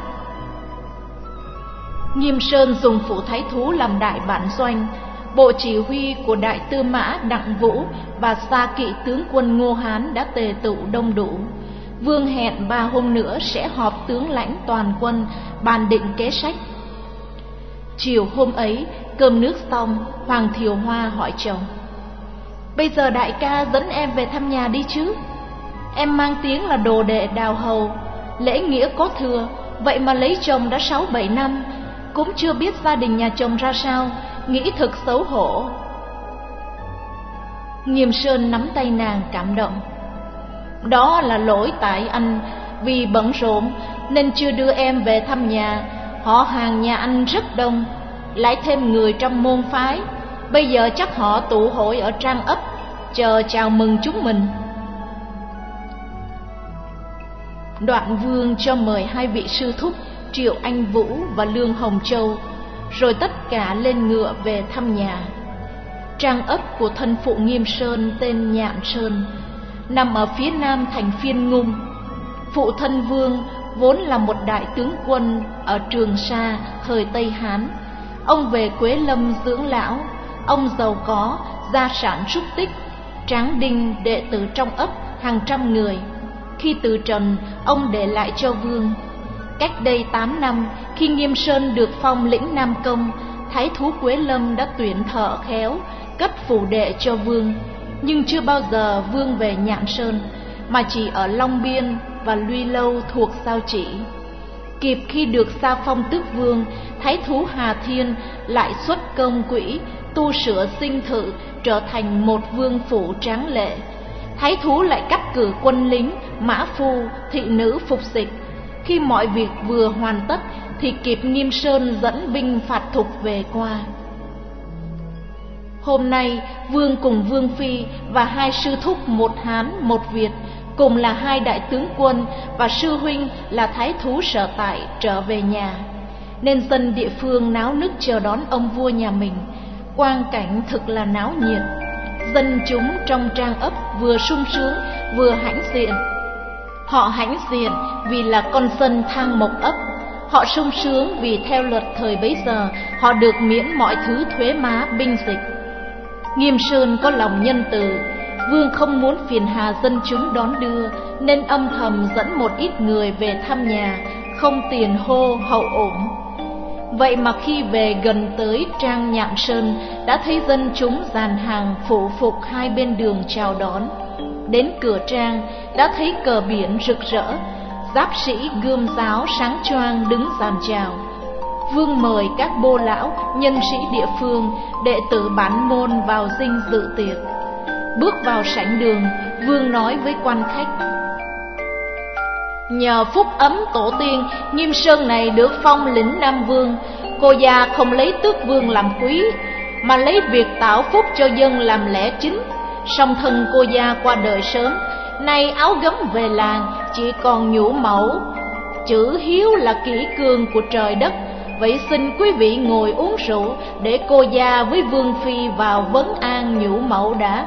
Nghiêm Sơn dùng phủ thái thú làm đại bản doanh, bộ chỉ huy của đại tư mã Đặng Vũ và xa kỵ tướng quân Ngô Hán đã tề tụ đông đủ. Vương hẹn ba hôm nữa sẽ họp tướng lãnh toàn quân, bàn định kế sách. Chiều hôm ấy, cơm nước xong, Hoàng Thiều Hoa hỏi chồng: Bây giờ đại ca dẫn em về thăm nhà đi chứ? Em mang tiếng là đồ đệ Đào hầu, lễ nghĩa có thừa, vậy mà lấy chồng đã sáu bảy năm, cũng chưa biết gia đình nhà chồng ra sao, nghĩ thực xấu hổ. Nghiêm Sơn nắm tay nàng cảm động: Đó là lỗi tại anh, vì bận rộn nên chưa đưa em về thăm nhà. Họ hàng nhà anh rất đông, lại thêm người trong môn phái, Bây giờ chắc họ tụ hội ở Trang Ấp, chờ chào mừng chúng mình. Đoạn Vương cho mời hai vị sư thúc Triệu Anh Vũ và Lương Hồng Châu, rồi tất cả lên ngựa về thăm nhà. Trang Ấp của thân phụ Nghiêm Sơn tên Nhạn Sơn, nằm ở phía nam thành Phiên Ngung. Phụ thân Vương vốn là một đại tướng quân ở Trường Sa thời Tây Hán. Ông về Quế Lâm dưỡng lão. Ông giàu có, gia sản súc tích, tráng đinh đệ tử trong ấp hàng trăm người. Khi từ trần, ông để lại cho Vương. Cách đây tám năm, khi Nghiêm Sơn được phong lĩnh Nam Công, thái thú Quế Lâm đã tuyển thợ khéo cất phủ đệ cho Vương. Nhưng chưa bao giờ Vương về Nhạn Sơn, mà chỉ ở Long Biên và Luy Lâu thuộc Sao Chỉ. Kịp khi được sa phong tước vương, thái thú Hà Thiên lại xuất công quỹ tu sửa sinh thự, trở thành một vương phủ tráng lệ. Thái thú lại cắt cử quân lính, mã phu, thị nữ phục dịch. Khi mọi việc vừa hoàn tất thì kịp Nghiêm Sơn dẫn binh phạt thục về qua. Hôm nay Vương cùng Vương Phi và hai sư thúc một Hán một Việt, cùng là hai đại tướng quân và sư huynh là thái thú Sở Tại trở về nhà, nên dân địa phương náo nức chờ đón ông vua nhà mình. Quang cảnh thực là náo nhiệt. Dân chúng trong Trang Ấp vừa sung sướng vừa hãnh diện. Họ hãnh diện vì là con dân Thang Mộc Ấp. Họ sung sướng vì theo luật thời bấy giờ họ được miễn mọi thứ thuế má binh dịch. Nghiêm Sơn có lòng nhân từ. Vương không muốn phiền hà dân chúng đón đưa, nên âm thầm dẫn một ít người về thăm nhà, không tiền hô hậu ổn. Vậy mà khi về gần tới Trang Nhạn Sơn, đã thấy dân chúng dàn hàng phủ phục hai bên đường chào đón. Đến cửa trang đã thấy cờ biển rực rỡ, giáp sĩ gươm giáo sáng choang đứng dàn chào. Vương mời các bô lão, nhân sĩ địa phương, đệ tử bản môn vào dinh dự tiệc. Bước vào sảnh đường, Vương nói với quan khách: nhờ phúc ấm tổ tiên, Nghiêm Sơn này được phong lĩnh Nam Vương. Cô gia không lấy tước vương làm quý, mà lấy việc tạo phúc cho dân làm lẽ chính. Song thân cô gia qua đời sớm, nay áo gấm về làng, chỉ còn nhũ mẫu. Chữ hiếu là kỷ cương của trời đất. Vậy xin quý vị ngồi uống rượu, để cô gia với Vương Phi vào vấn an nhũ mẫu đã.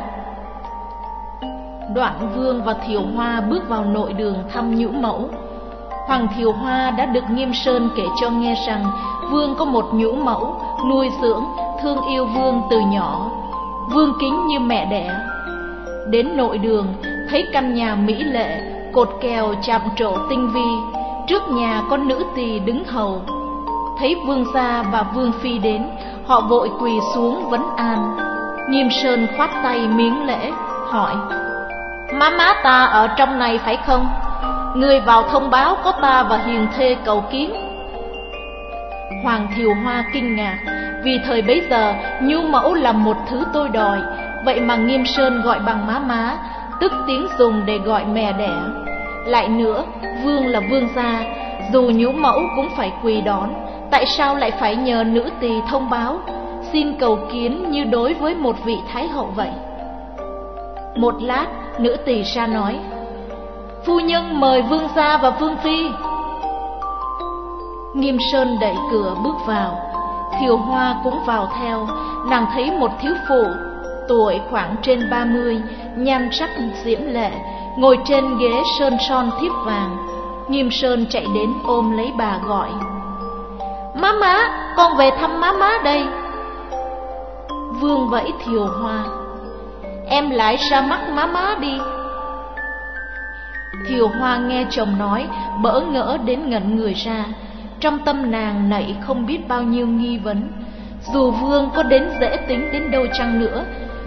Đoạn Vương và Thiều Hoa bước vào nội đường thăm nhũ mẫu. Hoàng Thiều Hoa đã được Nghiêm Sơn kể cho nghe rằng Vương có một nhũ mẫu nuôi dưỡng, thương yêu Vương từ nhỏ. Vương kính như mẹ đẻ. Đến nội đường, thấy căn nhà mỹ lệ, cột kèo chạm trổ tinh vi. Trước nhà có nữ tỳ đứng hầu. Thấy Vương gia và Vương Phi đến, họ vội quỳ xuống vấn an. Nghiêm Sơn khoát tay miếng lễ, hỏi: má má ta ở trong này phải không? Người vào thông báo có ta và hiền thê cầu kiến. Hoàng Thiều Hoa kinh ngạc, vì thời bấy giờ nhũ mẫu là một thứ tôi đòi. Vậy mà Nghiêm Sơn gọi bằng má má, tức tiếng dùng để gọi mẹ đẻ. Lại nữa, Vương là vương gia, dù nhũ mẫu cũng phải quỳ đón. Tại sao lại phải nhờ nữ tỳ thông báo, xin cầu kiến như đối với một vị thái hậu vậy? Một lát, nữ tỳ ra nói: phu nhân mời vương gia và vương phi. Nghiêm Sơn đẩy cửa bước vào. Thiều Hoa cũng vào theo. Nàng thấy một thiếu phụ tuổi khoảng trên ba mươi, nhan sắc diễm lệ, ngồi trên ghế sơn son thiếp vàng. Nghiêm Sơn chạy đến ôm lấy bà gọi: má má, con về thăm má má đây. Vương vẫy Thiều Hoa: em lại ra mắt má má đi. Thiều Hoa nghe chồng nói, bỡ ngỡ đến ngẩn người ra. Trong tâm nàng nảy không biết bao nhiêu nghi vấn. Dù Vương có đến dễ tính đến đâu chăng nữa,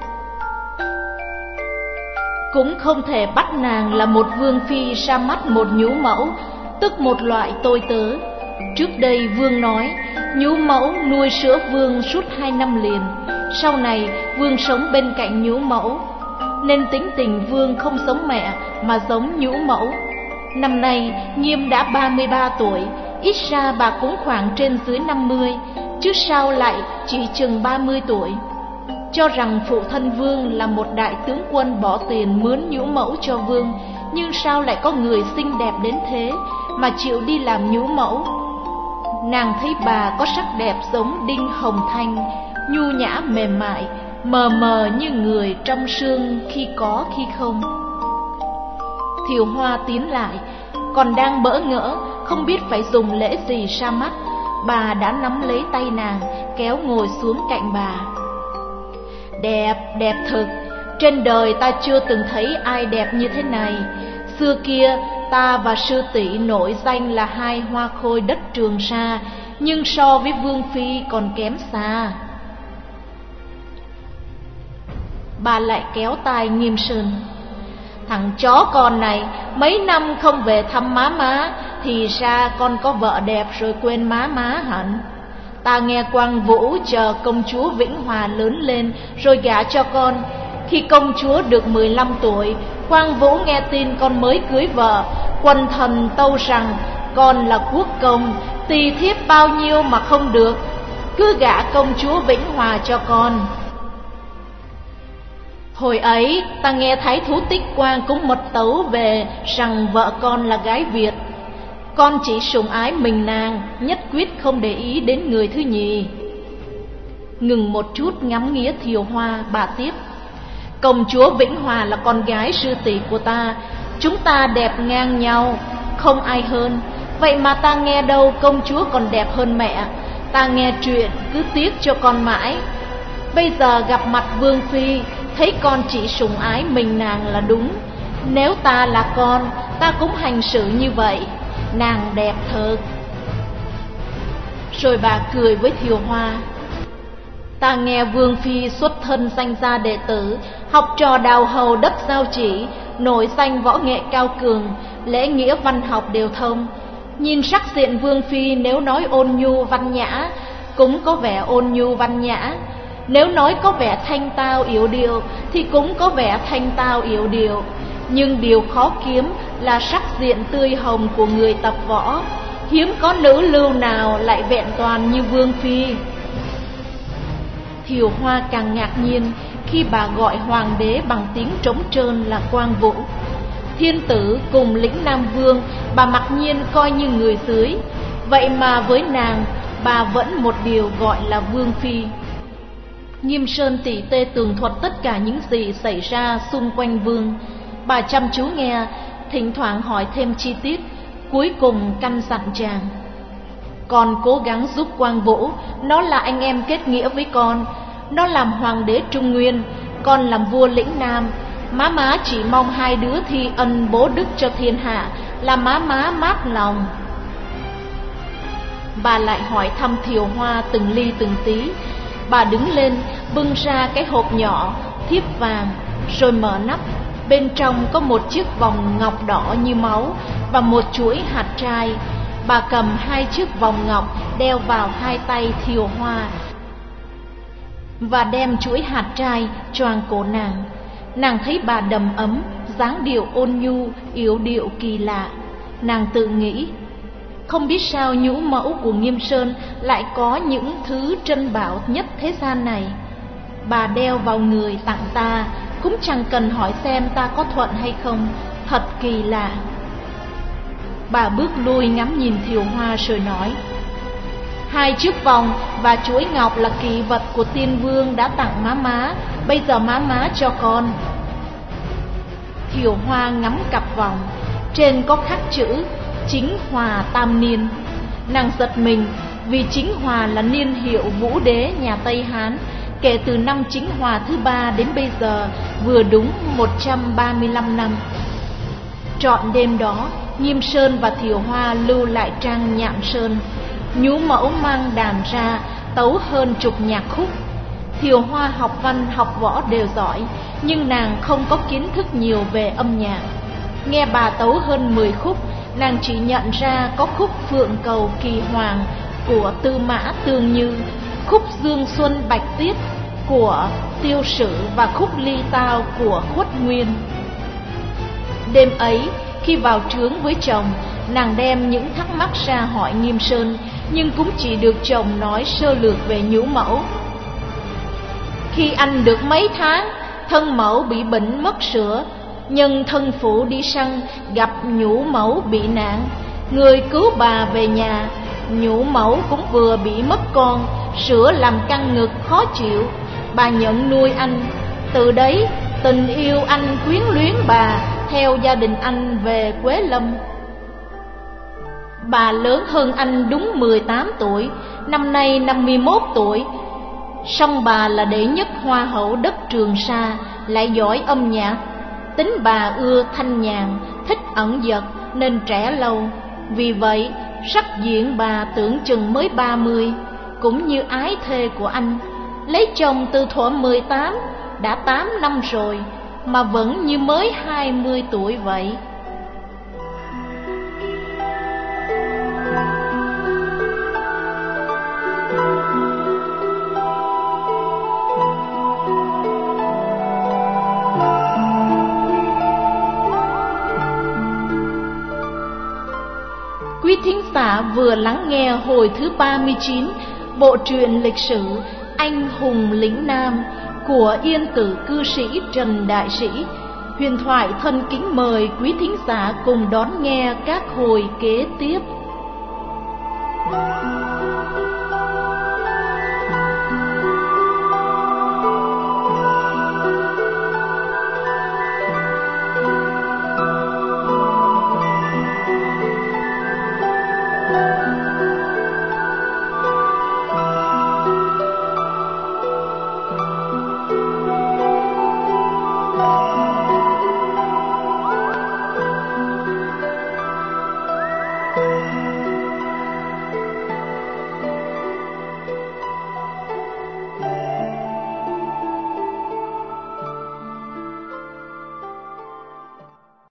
cũng không thể bắt nàng là một vương phi ra mắt một nhũ mẫu, tức một loại tôi tớ. Trước đây Vương nói nhũ mẫu nuôi sữa Vương suốt hai năm liền. Sau này Vương sống bên cạnh nhũ mẫu, nên tính tình Vương không giống mẹ mà giống nhũ mẫu. Năm nay Nghiêm đã ba mươi ba tuổi, ít ra bà cũng khoảng trên dưới năm mươi, chứ sao lại chỉ chừng ba mươi tuổi. cho rằng phụ thân Vương là một đại tướng quân bỏ tiền mướn nhũ mẫu cho Vương, nhưng sao lại có người xinh đẹp đến thế mà chịu đi làm nhũ mẫu. Nàng thấy bà có sắc đẹp giống đinh hồng thanh, nhu nhã mềm mại, mờ mờ như người trong sương, khi có khi không. Thiều Hoa tiến lại, còn đang bỡ ngỡ không biết phải dùng lễ gì ra mắt, bà đã nắm lấy tay nàng, kéo ngồi xuống cạnh bà. Đẹp, đẹp thực, trên đời ta chưa từng thấy ai đẹp như thế này. Xưa kia ta và sư tỷ nổi danh là hai hoa khôi đất Trường Sa, nhưng so với Vương phi còn kém xa. Bà lại kéo tay Nghiêm Sơn. Thằng chó con này mấy năm không về thăm má má, thì ra con có vợ đẹp rồi quên má má hẳn. Ta nghe Quang Vũ chờ công chúa Vĩnh Hòa lớn lên rồi gả cho con. Khi công chúa được mười lăm tuổi, Quang Vũ nghe tin con mới cưới vợ, quần thần tâu rằng con là quốc công, tỳ thiếp bao nhiêu mà không được, cứ gả công chúa Vĩnh Hòa cho con. Hồi ấy ta nghe Thái thú Tích Quang cũng mật tấu về rằng vợ con là gái Việt. Con chỉ sủng ái mình nàng, nhất quyết không để ý đến người thứ nhì. Ngừng một chút ngắm nghía Thiều Hoa, bà tiếp. Công chúa Vĩnh Hòa là con gái sư tỷ của ta, chúng ta đẹp ngang nhau, không ai hơn. Vậy mà ta nghe đâu công chúa còn đẹp hơn mẹ. Ta nghe chuyện cứ tiếc cho con mãi. Bây giờ gặp mặt Vương phi, thấy con chỉ sủng ái mình nàng là đúng. Nếu ta là con, ta cũng hành xử như vậy. Nàng đẹp thật. Rồi bà cười với Thiều Hoa. Ta nghe Vương phi xuất thân danh gia đệ tử, học trò đào hầu đất Giao Chỉ, nổi danh võ nghệ cao cường, lễ nghĩa văn học đều thông. Nhìn sắc diện Vương phi, nếu nói ôn nhu văn nhã cũng có vẻ ôn nhu văn nhã, nếu nói có vẻ thanh tao yếu điệu thì cũng có vẻ thanh tao yếu điệu. Nhưng điều khó kiếm là sắc diện tươi hồng của người tập võ, hiếm có nữ lưu nào lại vẹn toàn như Vương phi. Thiều Hoa càng ngạc nhiên khi bà gọi hoàng đế bằng tiếng trống trơn là Quang Vũ. Thiên tử cùng lĩnh Nam Vương bà mặc nhiên coi như người dưới, vậy mà với nàng bà vẫn một điều gọi là Vương phi. Nghiêm Sơn tỉ tê tường thuật tất cả những gì xảy ra xung quanh Vương. Bà chăm chú nghe, thỉnh thoảng hỏi thêm chi tiết, cuối cùng căn dặn chàng. Con cố gắng giúp Quang Vũ, nó là anh em kết nghĩa với con. Nó làm hoàng đế Trung Nguyên, con làm vua lĩnh Nam. Má má chỉ mong hai đứa thi ân bố đức cho thiên hạ, là má má mát lòng. Bà lại hỏi thăm Thiều Hoa từng ly từng tí. Bà đứng lên bưng ra cái hộp nhỏ thiếp vàng, rồi mở nắp. Bên trong có một chiếc vòng ngọc đỏ như máu và một chuỗi hạt trai. Bà cầm hai chiếc vòng ngọc đeo vào hai tay Thiều Hoa và đem chuỗi hạt trai choàng cổ nàng. Nàng thấy bà đầm ấm, dáng điệu ôn nhu, yếu điệu kỳ lạ. Nàng tự nghĩ, không biết sao nhũ mẫu của Nghiêm Sơn lại có những thứ trân bảo nhất thế gian này. Bà đeo vào người tặng ta, cũng chẳng cần hỏi xem ta có thuận hay không, thật kỳ lạ. Bà bước lui ngắm nhìn Thiều Hoa rồi nói, hai chiếc vòng và chuỗi ngọc là kỳ vật của tiên vương đã tặng má má, bây giờ má má cho con. Thiều Hoa ngắm cặp vòng, trên có khắc chữ Chính Hòa Tam Niên. Nàng giật mình vì Chính Hòa là niên hiệu vũ đế nhà Tây Hán, kể từ năm Chính Hòa thứ ba đến bây giờ vừa đúng một trăm ba mươi lăm năm. Trọn đêm đó, Nghiêm Sơn và Thiều Hoa lưu lại trang Nhạn Sơn. Nhũ mẫu mang đàn ra tấu hơn chục nhạc khúc. Thiều Hoa học văn học võ đều giỏi, nhưng nàng không có kiến thức nhiều về âm nhạc. Nghe bà tấu hơn mười khúc, nàng chỉ nhận ra có khúc Phượng Cầu Kỳ Hoàng của Tư Mã Tương Như, khúc Dương Xuân Bạch Tiết của Tiêu Sử và khúc Ly Tao của Khuất Nguyên. Đêm ấy, khi vào trướng với chồng, nàng đem những thắc mắc ra hỏi Nghiêm Sơn, nhưng cũng chỉ được chồng nói sơ lược về nhũ mẫu. Khi anh được mấy tháng, thân mẫu bị bệnh mất sữa, nhân thân phụ đi săn gặp nhũ mẫu bị nạn. Người cứu bà về nhà, nhũ mẫu cũng vừa bị mất con, sữa làm căng ngực khó chịu. Bà nhận nuôi anh, từ đấy tình yêu anh quyến luyến bà, theo gia đình anh về Quế Lâm. Bà lớn hơn anh đúng mười tám tuổi, năm nay năm mươi mốt tuổi. Song bà là đệ nhất hoa hậu đất Trường Sa, lại giỏi âm nhạc. Tính bà ưa thanh nhàn, thích ẩn dật nên trẻ lâu. Vì vậy sắc diện bà tưởng chừng mới ba mươi. Cũng như ái thê của anh, lấy chồng từ thuở mười tám, đã tám năm rồi mà vẫn như mới hai mươi tuổi vậy. Quý thính giả vừa lắng nghe hồi thứ ba mươi chín bộ truyện lịch sử Anh hùng lĩnh Nam của Yên Tử cư sĩ Trần Đại Sĩ. Huyền thoại thân kính mời quý thính giả cùng đón nghe các hồi kế tiếp.